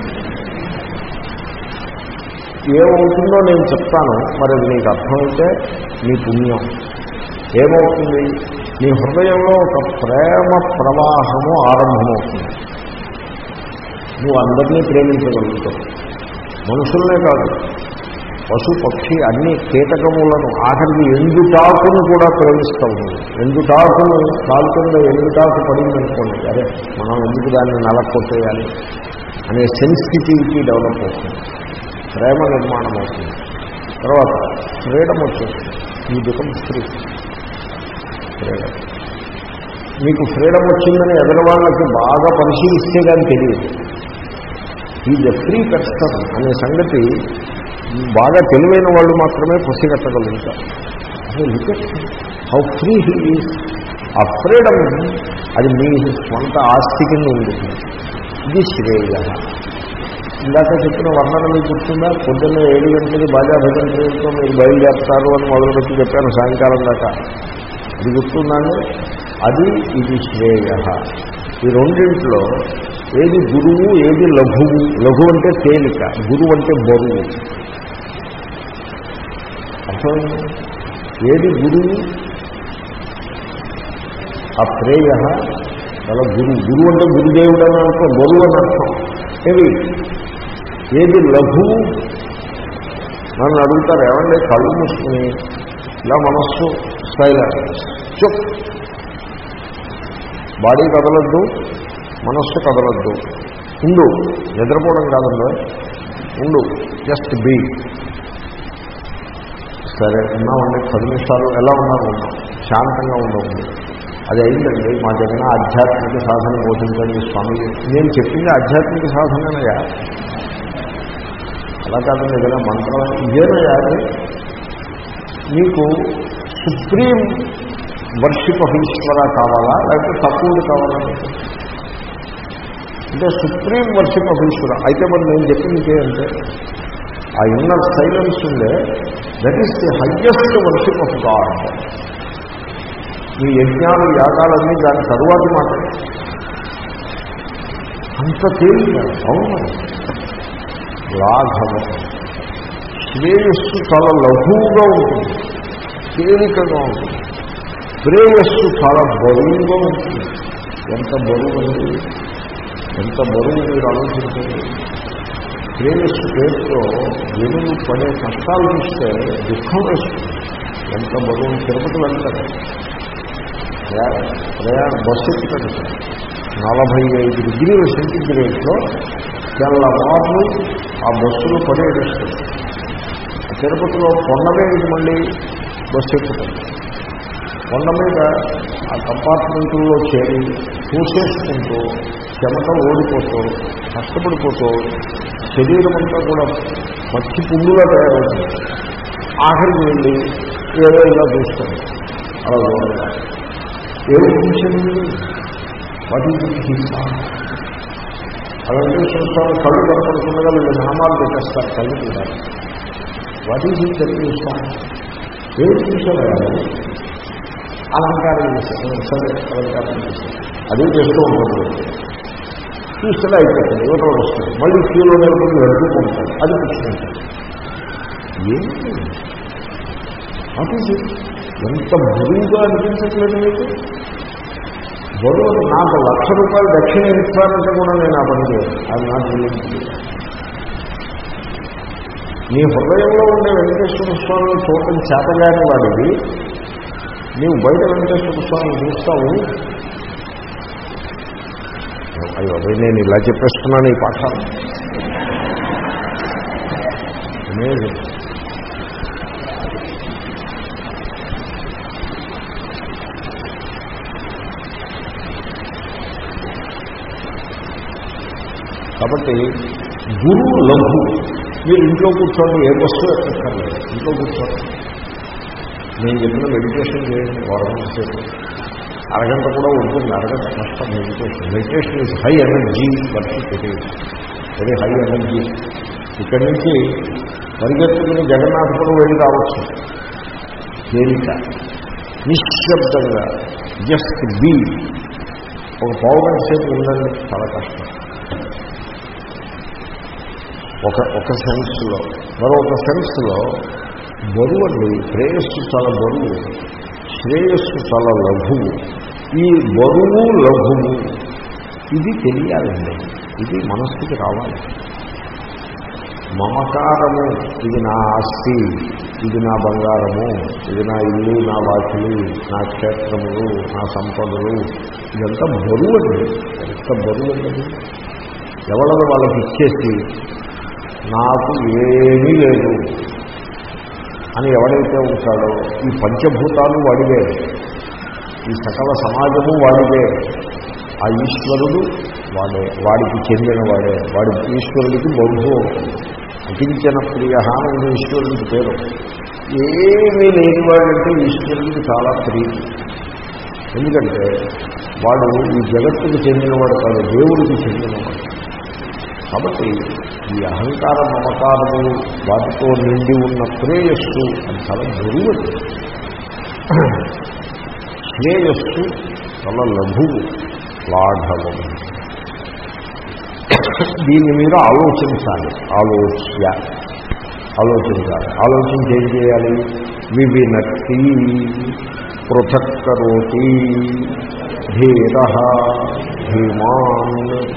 ఏమవుతుందో నేను చెప్తాను, మరి అది నీకు అర్థమైతే నీ పుణ్యం. ఏమవుతుంది? నీ హృదయంలో ఒక ప్రేమ ప్రవాహము ఆరంభమవుతుంది. నువ్వు అందరినీ ప్రేమించగలుగుతావు. మనుషులనే కాదు, పశు పక్షి అన్ని కీటకములను, ఆఖరికి ఎండుటాకును కూడా ప్రేమిస్తావు. నువ్వు ఎండుటాకును కాలు కింద ఎండుటాకు పడిందనుకోండి, అరే మనం ఎందుకు దాన్ని నలకొట్టేయాలి అనే సెన్సిటివిటీ డెవలప్ అవుతుంది, ప్రేమ నిర్మాణం అవుతుంది. తర్వాత ఫ్రీడమ్ వచ్చేస్తుంది. ఈ బికమ్ ఫ్రీ. ఫ్రీడమ్. మీకు ఫ్రీడమ్ వచ్చిందని ఎదరవాళ్ళకి బాగా పరిశీలిస్తే కానీ తెలియదు. ఈజ్ ఎ ఫ్రీ పర్సన్ అనే సంగతి బాగా తెలివైన వాళ్ళు మాత్రమే పసిగట్టగలుగుతారు. అదే look at how free he is. ఆ ఫ్రీడమ్ అది మీ స్వంత ఆస్తి కింద ఉంటుంది. ఇది శ్రేయ. ఇందాక చెప్పిన వర్ణన మీకు గుర్తుందా? పొద్దున్న ఏడు గంటలకి బాజా భజనతో మీరు బయలుదేరుతారు అని మొదలుపెట్టి చెప్పాను సాయంకాలం దాకా. ఇది గుర్తుందండి. అది ఇది శ్రేయ. ఈ రెండింట్లో ఏది గురువు, ఏది లఘువు? లఘు అంటే తేలిక, గురువు అంటే బరువు. అర్థమైంది? ఏది గురువు? ఆ ప్రేయ చాలా గురువు. గురువు అంటే గురుదేవుడు అని అనుకో, బరువు అని అర్థం. ఏది ఏది లఘువు? నన్ను అడుగుతారు, ఏమంటే కళ్ళు మూసుకుని ఇలా మనస్సు సైలెన్స్, చుప్, బాడీ కదలద్దు, మనస్సు కదలద్దు, ఉండు, నిద్రపోవడం కాదండి, ఉండు, జస్ట్ బీ. సరే ఉన్నామండి, పది నిమిషాలు ఎలా ఉన్నారు? ఉన్నాం, శాంతంగా ఉండవు. అది అయిందండి. మా దగ్గర ఆధ్యాత్మిక సాధన బోధించండి స్వామి. నేను చెప్పింది ఆధ్యాత్మిక సాధననయా, అలా కాదండి. ఏదైనా మంత్రం ఇదేనయా? మీకు సుప్రీం వర్షిప్ ఆఫ్ ఈశ్వర కావాలా, లేకపోతే తక్కువది కావాలా? అంటే సుప్రీం వర్షిప్ ఆఫ్ ఈశ్వర అయితే మరి నేను చెప్పింది అంటే ఆ ఇన్నర్ సైలెన్స్ ఉండే, that is the highest worship of God. మీ యజ్ఞాలు యాగాలన్నీ దాని తరువాతి మాట. అంత తేలిక. అవును, లాఘవం. శ్రేయస్సు చాలా లఘువుగా ఉంటుంది, తేలికగా ఉంటుంది. ప్రేయస్సు చాలా బరువుగా ఉంటుంది. ఎంత బరువు ఉంది, ఎంత బరువు మీరు ఆలోచించండి. ప్రేయస్సు పేరుతో జనులు పడే కష్టాలు చూస్తే దుఃఖం వేస్తుంది. ఎంత బరువు. తిరుపతి వెళ్తారు, ప్రయాణ బస్సు ఎక్కుతాడు, నలభై ఐదు డిగ్రీల సెంటిగ్రేడ్లో తెల్లవారు ఆ బస్సులో పడేస్తుంది. తిరుపతిలో కొండ మీద మళ్ళీ బస్సు ఎక్కుతాడు. కొండ మీద ఆ కంపార్ట్మెంట్లో చేరి చూసేసుకుంటూ చెమట ఓడిపోతూ కష్టపడిపోతూ శరీరం అంతా కూడా పచ్చి పుండుగా తయారవుతుంది. ఆఖరికి వెళ్ళి ఏదో ఇలా చూస్తాడు. అలా దూరంగా ఏమి చూసింది? వాటి హింసా అలాంటి చూస్తాను. కళ్ళు కనపడుతుండగా వీళ్ళు నామాలు పెట్టేస్తారు కళ్ళు కూడా. వాటి హింస చూస్తాను. ఏమి చూసారు? అలంకారం చేశారు. సరే అలంకారం చేశారు, అదే చేస్తూ ఉంటుంది. చూస్తే అయిపోతుంది, యువతలు వస్తుంది. మళ్ళీ క్యూలో నిలబడి వెళ్తూకుంటారు, అది కూర్చుంటారు. ఏంటి అది? ఎంత బరువుగా అనిపించట్లేదు మీకు? బరువు. నాకు లక్ష రూపాయలు దక్షిణ ఇస్తారంటే కూడా నేను ఆ పని చేయను. అది నాకు తెలియదు. నీ హృదయంలో ఉండే వెంకటేశ్వర స్వామిని చూడటం చేతగాని వాడివి నీవు బయట వెంకటేశ్వర స్వామిని చూస్తావు. అయ్యో అదే నేను ఇలా చెప్పేస్తున్నాను ఈ పాఠాలు. కాబట్టి గురువు లఘు. మీరు ఇంట్లో కూర్చోండి, ఏ వస్తువు ఎక్కర్లేదు, ఇంట్లో కూర్చోండి. నేను చెప్పిన మెడిటేషన్ చేయండి వారం సేపు, అరగంట కూడా ఉంటుంది, అరగంట కష్టం meditation. Meditation is high energy worship, it is very high energy. ఇక్కడి నుంచి పరిగెత్తుకుని జగన్నాథపురం వెళ్ళి రావచ్చు తేలిక, నిశ్శబ్దంగా జస్ట్ బీ. ఒక పావు గంట సేపు ఉండండి, చాలా కష్టం. ఒక ఒక సెన్స్లో, మరొక సెన్స్లో బరువు అండి. శ్రేయస్సు చాలా బరువు, శ్రేయస్సు చాలా లఘువు. ఈ బరువు లఘువు ఇది తెలియాలండి, ఇది మనస్సుకి రావాలి. మమకారము, ఇది నా ఆస్తి, ఇది నా బంగారము, ఇది నా ఇల్లు, నా వాకిలి, నా క్షేత్రములు, నా సంపదలు, ఇదంతా బరువు అండి. ఎంత బరువు అండి. ఎవరో వాళ్ళకి ఇచ్చేసి నాకు ఏమీ లేదు అని ఎవడైతే ఉంటాడో, ఈ పంచభూతాలు వాడివే, ఈ సకల సమాజము వాడివే, ఆ ఈశ్వరుడు వాడే, వాడికి చెందిన వాడే, వాడి ఈశ్వరుడికి బంధువు అవుతుంది. అకించన ప్రియ అని ఈశ్వరుడికి పేరు. ఏమీ లేనివాడంటే ఈశ్వరుడికి చాలా ప్రీతి. ఎందుకంటే వాడు ఈ జగత్తుకు చెందినవాడు కాదు, దేవుడికి చెందినవాడు. కాబట్టి ఈ అహంకార మమకారము వాటితో నిండి ఉన్న శ్రేయస్సు అది చాలా బరువు. శ్రేయస్సు చాలా లఘువు, లాఘవము. దీన్ని మీరు ఆలోచించాలి, ఆలోచ్య ఆలోచించాలి. ఆలోచించి ఏం చేయాలి? వివినక్తి పృథక్ కరోతి ధీర ధీమాన్.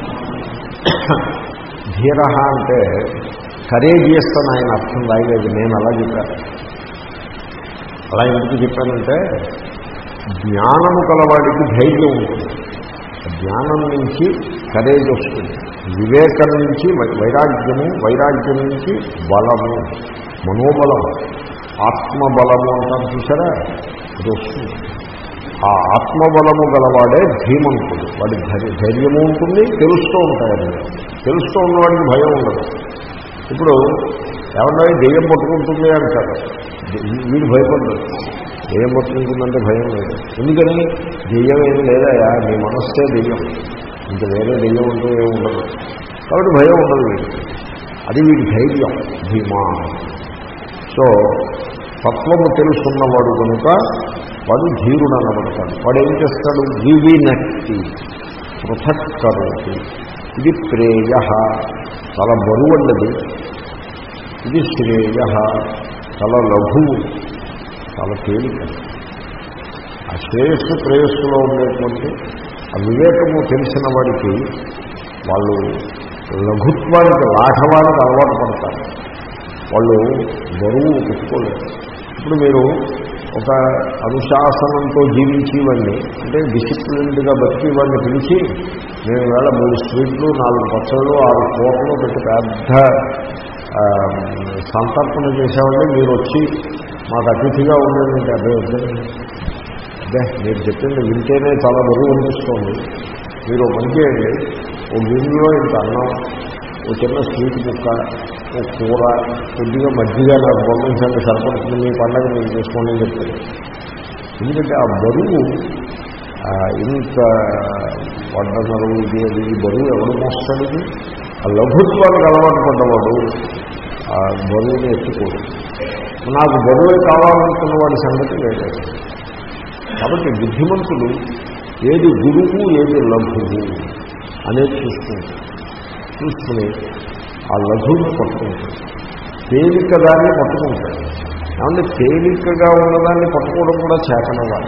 ధీర అంటే కరేజియస్ అని ఆయన అర్థం రాయలేదు, నేను అలా చెప్పాను. అలా ఎందుకు చెప్పానంటే జ్ఞానము కలవాడికి ధైర్యం ఉంటుంది, జ్ఞానం నుంచి కరేజ్ వస్తుంది, వివేకం నుంచి వైరాగ్యము, వైరాగ్యం నుంచి బలము, మనోబలము, ఆత్మబలము అంటారు చూసారా, అది వస్తుంది. ఆ ఆత్మబలము గలవాడే ధీమంతుడు. వాడి ధైర్యము ఉంటుంది, తెలుస్తూ ఉంటాయని. తెలుస్తూ ఉన్నవాడికి భయం ఉండదు. ఇప్పుడు ఏమన్నా దెయ్యం పట్టుకుంటుంది అంటారు, వీడు భయపడ్డాడు. దెయ్యం పట్టుకుంటుందంటే భయం లేదు. ఎందుకని? దెయ్యం ఏం లేదయా, నీ మనస్సే దెయ్యం, ఇంకా వేరే దెయ్యం ఉంటూ ఏమి ఉండదు. కాబట్టి భయం ఉండదు వీడికి. అది వీడి ధైర్యం, ధీమా. సో తత్వము తెలుసున్నవాడు కనుక వాడు ధీరుడు అనబడతాడు. వాడు ఏం చేస్తాడు? వివినక్తి పృథక్ కరోతి. ఇది ప్రేయ, చాలా బరువున్నది. ఇది శ్రేయ, చాలా లఘువు, చాలా తేలిక. ఆ శ్రేయస్సు ప్రేయస్సులో ఉండేటువంటి ఆ వివేకము తెలిసిన వాడికి వాళ్ళు లఘుత్వానికి, లాఘవానికి అలవాటు పడతారు. వాళ్ళు బరువు పెట్టుకోలేరు. ఇప్పుడు మీరు ఒక అనుశాసనంతో జీవించేవాడిని, అంటే డిసిప్లిన్డ్గా బతికేవాడిని పిలిచి నేను వేళ మూడు స్వీట్లు, నాలుగు పచ్చళ్ళు, ఆరు కూరలు పెట్టి పెద్ద సంతర్పణ చేసేవాడిని, మీరు వచ్చి మాకు అతిథిగా ఉండేదంటే అదే వద్దండి. అదే మీరు చెప్పింది వింటేనే చాలా బరువు అనిపిస్తోంది. మీరు పని చేయండి, ఓ గిన్నెలో ఇంత అన్నం, ఓ చిన్న స్వీట్ ముక్క, ఓ కూర, కొద్దిగా మజ్జిగ నాకు పంపించండి, సరిపడుతుంది, మీ పండగ మీరు చేసుకోండి అని చెప్తారు. ఎందుకంటే ఆ బరువు, ఇంత వడ్డనరు, ఇది అది ఈ బరువు ఎవరు మోస్తాడు? ఇది ఆ లఘుత్వానికి అలవాటు పడ్డవాడు ఆ బరువుని ఎత్తుకోడు. నాకు బరువే కావాలనుకున్న వాడి సంగతి లేదు. కాబట్టి బుద్ధిమంతులు ఏది గురువు, ఏది లఘువు అనేది చూసుకుంటారు. చూసుకుని ఆ లఘువుని పట్టుకుంటాడు, తేలిక దాన్ని పట్టుకుంటాడు. ఏమంటే తేలికగా ఉన్నదాన్ని పట్టుకోవడం కూడా చేతనవ్వాలి.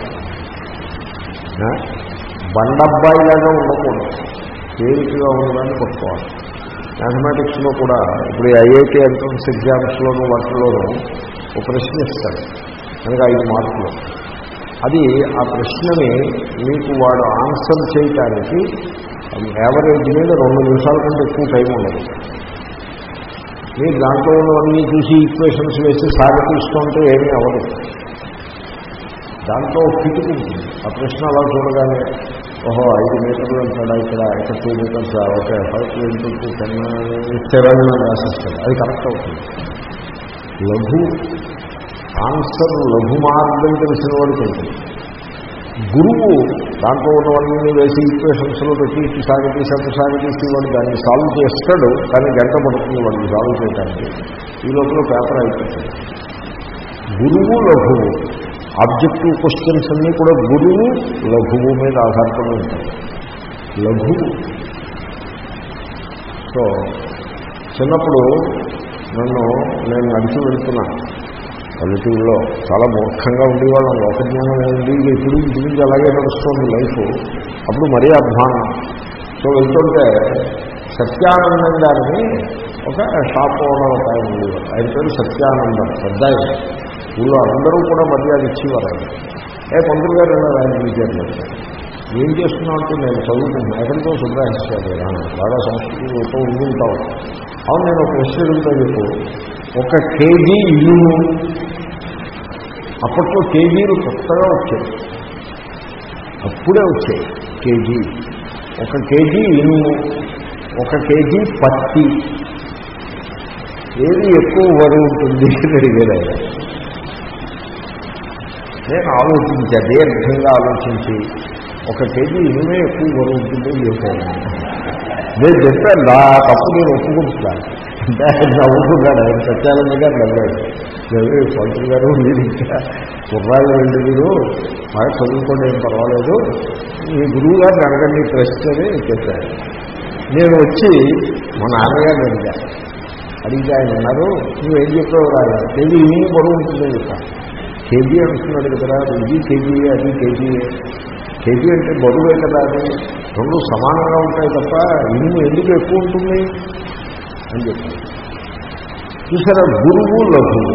బండబ్బాయిలాగా ఉండకూడదు, తేలికగా ఉన్నదాన్ని పట్టుకోవాలి. మ్యాథమెటిక్స్లో కూడా ఇప్పుడు ఐఐటీ ఎంట్రన్స్ ఎగ్జామ్స్లోనూ వాటిలోనూ ఒక ప్రశ్న ఇస్తాడు, కనుక ఐదు మార్కులు. అది ఆ ప్రశ్నని మీకు వాడు ఆన్సర్ చేయటానికి యావరేజ్ మీద రెండు నిమిషాల కంటే ఎక్కువ టైం ఉండదు. మీరు దాంట్లో అన్నీ చూసి ఈక్వేషన్స్ వేసి సాగతీస్తుంటే ఏమీ అవ్వదు. దాంట్లో కిటుకు ఉంటుంది. ఆ ప్రశ్న అలా చూడగానే ఓహో ఐదు మీటర్లు అంటాడా, ఇక్కడ ఇక్కడ two metres, okay five into two ten ఇచ్చారని నాకు రాసిస్తాడు. అది కరెక్ట్ అవుతుంది. లఘు ఆన్సర్ లఘు మార్గం తెలిసిన వాడికి ఉంటుంది. గురువు దాంట్లో ఉన్నవన్నీ వేసి ఈక్వేషన్స్లో పెట్టి ఇటు సాగతీసి అటు సాగతీసి వాడు దాన్ని సాల్వ్ చేస్తాడు, కానీ గంట పడుతుంది వాడిని సాల్వ్ చేయడానికి. ఈ లోపల పేపర్ అయిపోతుంది. గురువు లఘువు, ఆబ్జెక్టివ్ క్వశ్చన్స్ అన్నీ కూడా గురువు లఘువు మీద ఆధారపడి ఉంటాయి. లఘువు. సో చిన్నప్పుడు నన్ను నేను నడిచి వెళ్తున్నాను పల్లెటూరులో, చాలా మూర్ఖంగా ఉండేవాళ్ళం, లోకజ్ఞానం ఏంటి ఇప్పుడు ఇంటి నుంచి అలాగే నడుస్తుంది లైఫ్. అప్పుడు మరీ అధ్వానం. సో వెళ్తుంటే సత్యానందం గారిని ఒక షాప్ ఓనర్ ఒక ఆయన ఉండేవారు. ఆయన పేరు సత్యానందం, పెద్ద ఆయన. ఊళ్ళో అందరూ కూడా మర్యాద ఇచ్చేవారు. ఆయన ఏ పంతులు గారు అన్నారు, ఆయన పిలిచారు. ఏం చేస్తున్నావు అంటే నేను చదువుకుంటున్నాను. ఎక్కడితో సుబ్రహ్మణ్యాచార్య బాగా సంస్కృతితో ఉండి ఉంటావు. అవును, నేను ఒక ప్రశ్న అడుగుతా చెప్పు. ఒక కేజీ ఇల్లు, అప్పట్లో కేజీలు కొత్తగా వచ్చాయి, అప్పుడే వచ్చాయి కేజీ. ఒక కేజీ ఇనుము, ఒక కేజీ పత్తి, ఏది ఎక్కువ బరువు ఉంటుంది అని అడిగారు. నేను ఆలోచించా, దీర్ఘంగా ఆలోచించి ఒక కేజీ ఇనుమే ఎక్కువ బరువు ఉంటుంది చెప్పాను. నేను చెప్పాను, నా తప్పు నేను ఒప్పుకుంటున్నాను అంటే ఆయన నవ్వుకున్నాడు. ఆయన సత్యానంద గారు నవ్వాడు. నవ్వి పంతులు గారు మీరు ఇంకా కుర్రాళ్ళు వెళ్ళి మీరు బాగా చదువుకోండి, ఏం పర్వాలేదు, మీ గురువు గారిని అడగండి ట్రస్ట్ అని చెప్పారు. నేను వచ్చి మా నాన్నగారిని అడిగా. అడిగితే ఆయన ఉన్నారు, నువ్వేం చెప్పావు రాగా, కేజీ ఇన్ని బరువు ఉంటుందని చెప్పాను. కేజీ అంటున్నాడు కదా, ఇది కేజీ అది కేజీయే. కేజీ అంటే బరువే కదా, అది రెండు సమానంగా ఉంటాయి తప్ప ఇనుము ఎందుకు ఎక్కువ ఉంటుంది అని చెప్పారు. చూసారా, గురువు లఘువు.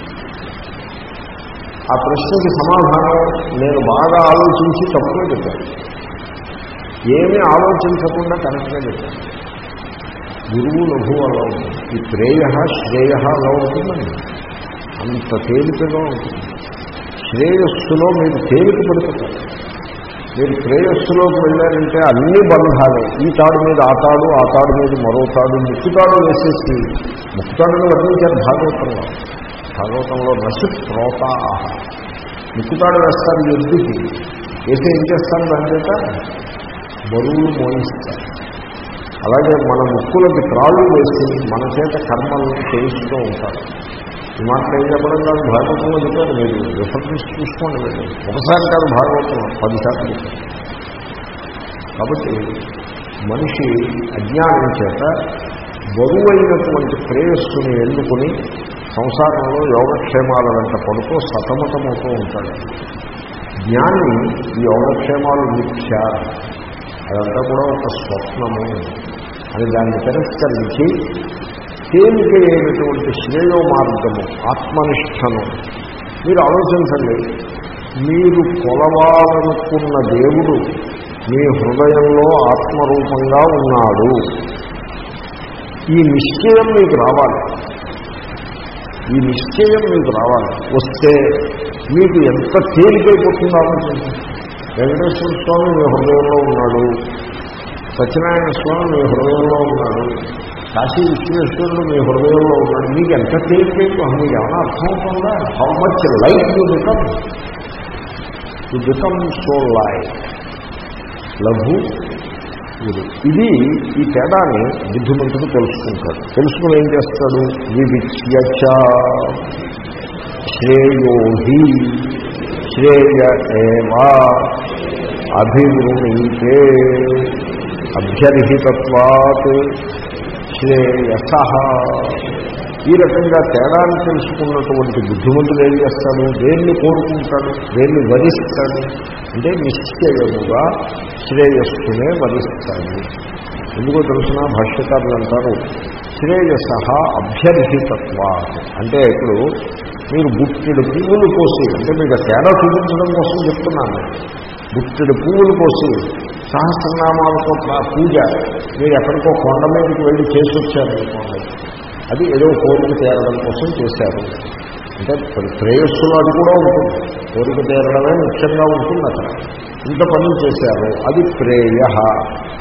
ఆ ప్రశ్నకి సమాధానం నేను బాగా ఆలోచించి తప్పుగా చెప్పాను. ఏమీ ఆలోచించకుండా కరెక్ట్గా చెప్పాను. గురువు లఘువు అలా ఉంటుంది. ఈ ప్రేయ శ్రేయ అలా ఉంటుందండి, అంత తేలికగా ఉంటుంది. శ్రేయస్సులో మీరు తేలిక పడిపోతారు. మీరు ప్రేయస్సులోకి వెళ్ళారంటే అన్ని బంధాలే. ఈ తాడు మీద ఆ తాడు, ఆ తాడు మీద మరో తాడు, ముక్కుతాడు వేసేసి, ముక్కుతాడుని వర్ణించారు భాగవతంలో. భాగవతంలో నశి ప్రోత ఆహ, ముక్కుతాడు వేస్తారు ఎద్దుకి, వేసి ఏం చేస్తారు, దాని చేత బరువులు మోయిస్తారు. అలాగే మన ముక్కులకి త్రాళ్ళు వేసి మన చేత కర్మలు చేయిస్తూ ఉంటారు. ఈ మాటలు ఏం చెప్పడం కాదు, భాగవతంలో చెప్పారు. మీరు రిఫరెన్స్ చూసుకోండి. మీరు ఒకసారి కాదు, భాగవతంలో పదిసార్లు చెప్పారు. కాబట్టి మనిషి అజ్ఞానం చేత బరువైనటువంటి ప్రేయస్సుని ఎన్నుకుని సంసారంలో యోగక్షేమాల వెంట పడుతూ సతమతమవుతూ ఉంటాడు. జ్ఞాని ఈ యోగక్షేమాలు మిథ్య, అదంతా కూడా ఒక స్వప్నము అని దాన్ని తిరస్కరించి తేలికైనటువంటి శ్రేయో మార్గము ఆత్మనిష్టను మీరు ఆలోచించండి. మీరు కొలవాలనుకున్న దేవుడు మీ హృదయంలో ఆత్మరూపంగా ఉన్నాడు. ఈ నిశ్చయం మీకు రావాలి. ఈ నిశ్చయం మీకు రావాలి. వస్తే మీకు ఎంత తేలికైపోతుందో ఆలోచించండి. వెంకటేశ్వర స్వామి మీ హృదయంలో ఉన్నాడు, సత్యనారాయణ స్వామి మీ హృదయంలో ఉన్నాడు, కాశీ విశ్వేశ్వరుడు మీ హృదయంలో ఉన్నాడు. మీకు ఎంత తేలికైపో మీకు ఏమైనా అర్థమవుతుందా? How much light you become you become so light. లఘు ఇది ఇది ఈ తేడాన్ని బుద్ధిమంతుడు తెలుసుకుంటాడు. తెలుసుకుని ఏం చేస్తాడు? వివిచ్యచ శ్రేయోహి శ్రేయ ఏవా అభివృణీతే అభ్యర్హితత్వాత్ శ్రేయస. ఈ రకంగా తేడాన్ని తెలుసుకున్నటువంటి బుద్ధిమంతుడు ఏం చేస్తాడు? దేన్ని కోరుకుంటాడు? దేన్ని వరిస్తాడు అంటే నిశ్చయముగా శ్రేయస్సునే వరిస్తాడు. ఎందుకో తెలుసిన భాష్యకారులు అంటారు శ్రేయస అభ్యర్హితత్వ అంటే ఇప్పుడు మీరు బుట్టెడు పువ్వులు కోసి, అంటే మీకు తేడా చూపించడం కోసం చెప్తున్నాను, బుట్టెడు పువ్వులు కోసి సహస్రనామాలతో పూజ మీరు ఎక్కడికో కొండ మీదకి వెళ్ళి చేసి వచ్చారు అనుకోండి, అది ఏదో కోరిక తీరడం కోసం చేశారు. అంటే శ్రేయస్సులో అది కూడా ఉంటుంది, కోరిక తీరడమే ముఖ్యంగా ఉంటుంది. అక్కడ ఇంత పని చేశారు, అది ప్రేయ.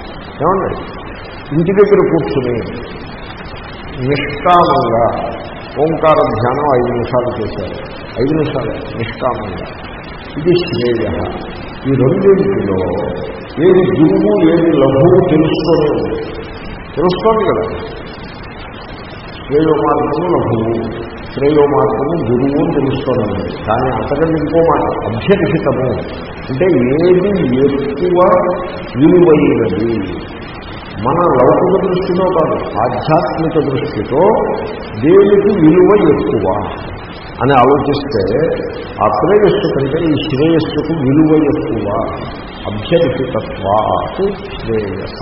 ఏమండి ఇంటి దగ్గర కూర్చుని నిష్కామంగా ఓంకార ధ్యానం ఐదు నిమిషాలు చేశారు, ఐదు నిమిషాలు నిష్కామంగా. ఇది శ్రేయ. ఈ రెండింటిలో ఏది గురువు ఏది లఘువు తెలుస్తూనే ఉంది, తెలుస్తోంది కదా. శ్రేయో మార్గము లఘువు, శ్రేయో మార్గము గురువు అని తెలుస్తోంది. కానీ అంతకంటే ఇంకో మాట అభ్యర్థితము అంటే ఏది ఎక్కువ విలువైనది. మన లౌకిక దృష్టిలో కాదు, ఆధ్యాత్మిక దృష్టితో దేనికి విలువ ఎక్కువ అని ఆలోచిస్తే ఆ శ్రేయస్సు కంటే ఈ శ్రేయస్సుకు విలువ ఎక్కువ. అభ్యర్థితత్వాత్ శ్రేయస.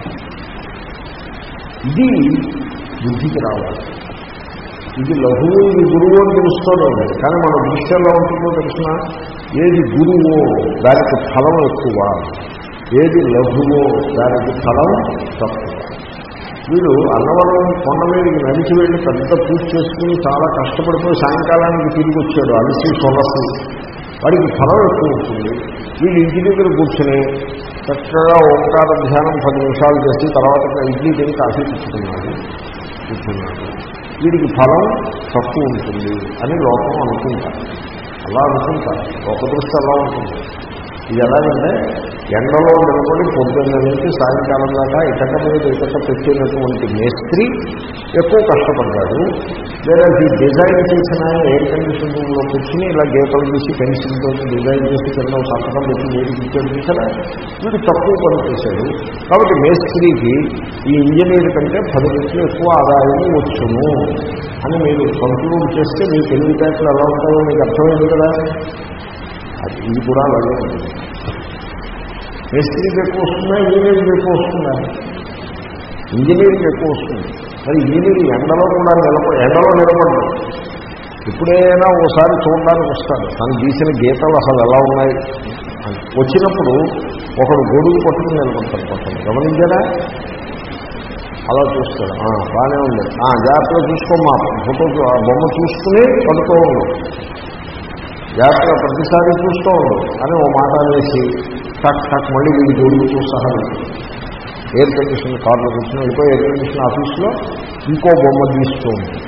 ఇది బుద్ధికి రావాలి. ఇది లఘువు ఇది గురువు అని తెలుస్తూనే ఉంది. కానీ మన దృష్టి ఎలా ఉంటుందో తెలిసిన, ఏది గురువో దానికి ఫలం ఎక్కువ, ఏది లఘువో దానికి ఫలం తక్కువ. వీడు అన్నవరం కొండ మీదకి నడిచి వెళ్ళి పెద్ద పూజ చేసుకుని చాలా కష్టపడిపోయి సాయంకాలానికి తిరిగి వచ్చాడు అలసి సొలసి, వాడికి ఫలం ఎక్కువ ఉంటుంది. వీడు ఇంటి దగ్గర కూర్చుని చక్కగా ఓంకార ధ్యానం పది నిమిషాలు చేసి తర్వాత ఇడ్లీ తిని కాఫీ తెచ్చుకున్నాడు కూర్చున్నాడు, వీడికి ఫలం తక్కువ ఉంటుంది అని లోకం అనుకుంటారు. అలా అనుకుంటారు, లోక దృష్టి అలా ఉంటుంది. ఇది ఎలాగంటే ఎండలో నిలబడి పొద్దున్న నుంచి సాయంకాలం దాకా ఇటక మీద ఇటక పెట్టినటువంటి మేస్త్రి ఎక్కువ కష్టపడ్డాడు. లేదా ఈ డిజైన్ చేసిన ఎయిర్ కండిషన్ రూమ్లో కూర్చుని ఇలా గీతలు తీసి పెన్సిల్తో డిజైన్ చేసి కింద సంతకం పెట్టి నీరు ఇచ్చాడు చూసారా, వీడు తక్కువ పని చేశాడు. కాబట్టి మేస్త్రికి ఈ ఇంజనీర్ కంటే పది రెట్లు ఎక్కువ ఆదాయం వచ్చును అని మీరు కంక్లూడ్ చేస్తే మీ తెలివితేటలు ఎలా ఉంటాయో మీకు అర్థమైంది కదా. అది ఇది కూడా అలాగే ఉంటుంది. మేస్త్రికి ఎక్కువ వస్తుందా, ఇంజనీరింగ్ ఎక్కువ వస్తుందా? ఇంజనీరింగ్ ఎక్కువ వస్తుంది. మరి ఇంజనీరింగ్ ఎండలో కూడా నిలబ ఎండలో నిలబడ్డాడు. ఎప్పుడైనా ఓసారి చూడడానికి వస్తాడు, తను గీసిన గీతలు అసలు ఎలా ఉన్నాయి అని. వచ్చినప్పుడు ఒకడు గొడుగు పట్టుకుని నిలబడతాడు పక్కన, గమనించారా? అలా చూస్తాడు, బాగానే ఉంది, జాగ్రత్తగా చూసుకోమా, ఫోటో బొమ్మ చూసుకుని పడుతూ ఉండు, జాగ్రత్తగా ప్రతిసారి చూస్తూ ఉండు అని ఓ మాట అనేసి టక్ టక్ మళ్ళీ వీడి గొడుగుతో సహా ఎయిర్ కండిషన్ కార్లో కూర్చుని వెళ్ళిపోయి ఎయిర్ కండిషన్ ఆఫీస్లో ఇంకో బొమ్మ తీస్తూ ఉంటుంది.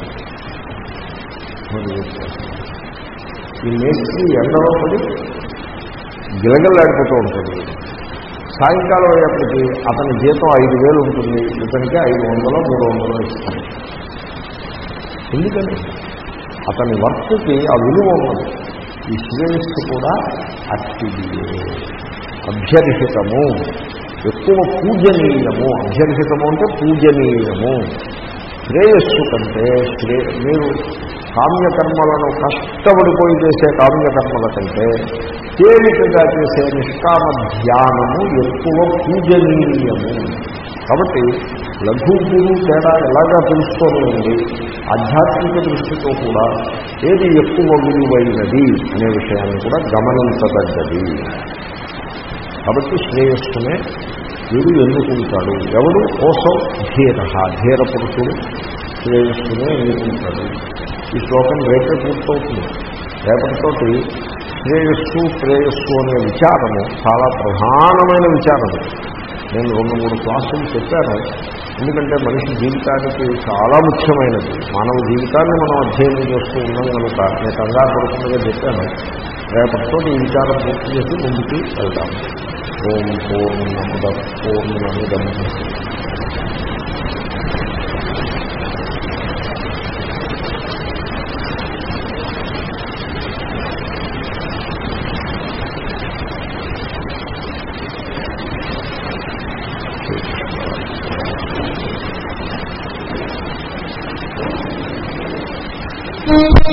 ఈ మేస్త్రి ఎండలో పడి గిలగల్లాడిపోతూ ఉంటుంది. సాయంకాలం అయ్యేప్పటికీ అతని జీతం ఐదు వేలు ఉంటుంది, ఇతనికి ఐదు వందలు మూడు వందలు ఇస్తాను. ఎందుకని అతని వర్క్కి ఆ విలువ ఉన్నది. ఈ శ్రేయస్సు కూడా అట్టిదియే. అభ్యర్హితము ఎక్కువ పూజనీయము. అభ్యర్హితము అంటే పూజనీయము. శ్రేయస్సు కంటే శ్రే మీరు కామ్యకర్మలను కష్టపడిపోయి చేసే కామ్యకర్మల కంటే తేలికగా చేసే నిష్కామ ధ్యానము ఎక్కువ పూజనీయము. కాబట్టి లఘు గురు తేడా ఎలాగా తెలుస్తూనే ఉంది. ఆధ్యాత్మిక దృష్టితో కూడా ఏది ఎక్కువ విలువైనది అనే విషయాన్ని కూడా గమనించదగ్గది. కాబట్టి శ్రేయస్సునే వీడు ఎన్నుకుంటాడు. ఎవడు కోసం ధీర ధీర పురుషుడు శ్రేయస్సునే ఎన్నుకుంటాడు. ఈ శ్లోకం రేపే పూర్తవుతుంది. రేపటితోటి శ్రేయస్సు శ్రేయస్సు అనే విచారము చాలా ప్రధానమైన విచారము. నేను రెండు మూడు క్లాసులు చెప్పాను. ఎందుకంటే మనిషి జీవితానికి చాలా ముఖ్యమైనది. మానవ జీవితాన్ని మనం అధ్యయనం చేస్తూ ఉన్నాం కనుక నేను కంగారు పడుతుందిగా చెప్పాను. రేపటితో ఈ విచారం పూర్తి చేసి ముందుకు వెళ్తాము. ఓం పూర్ణముద పూర్ణమిదం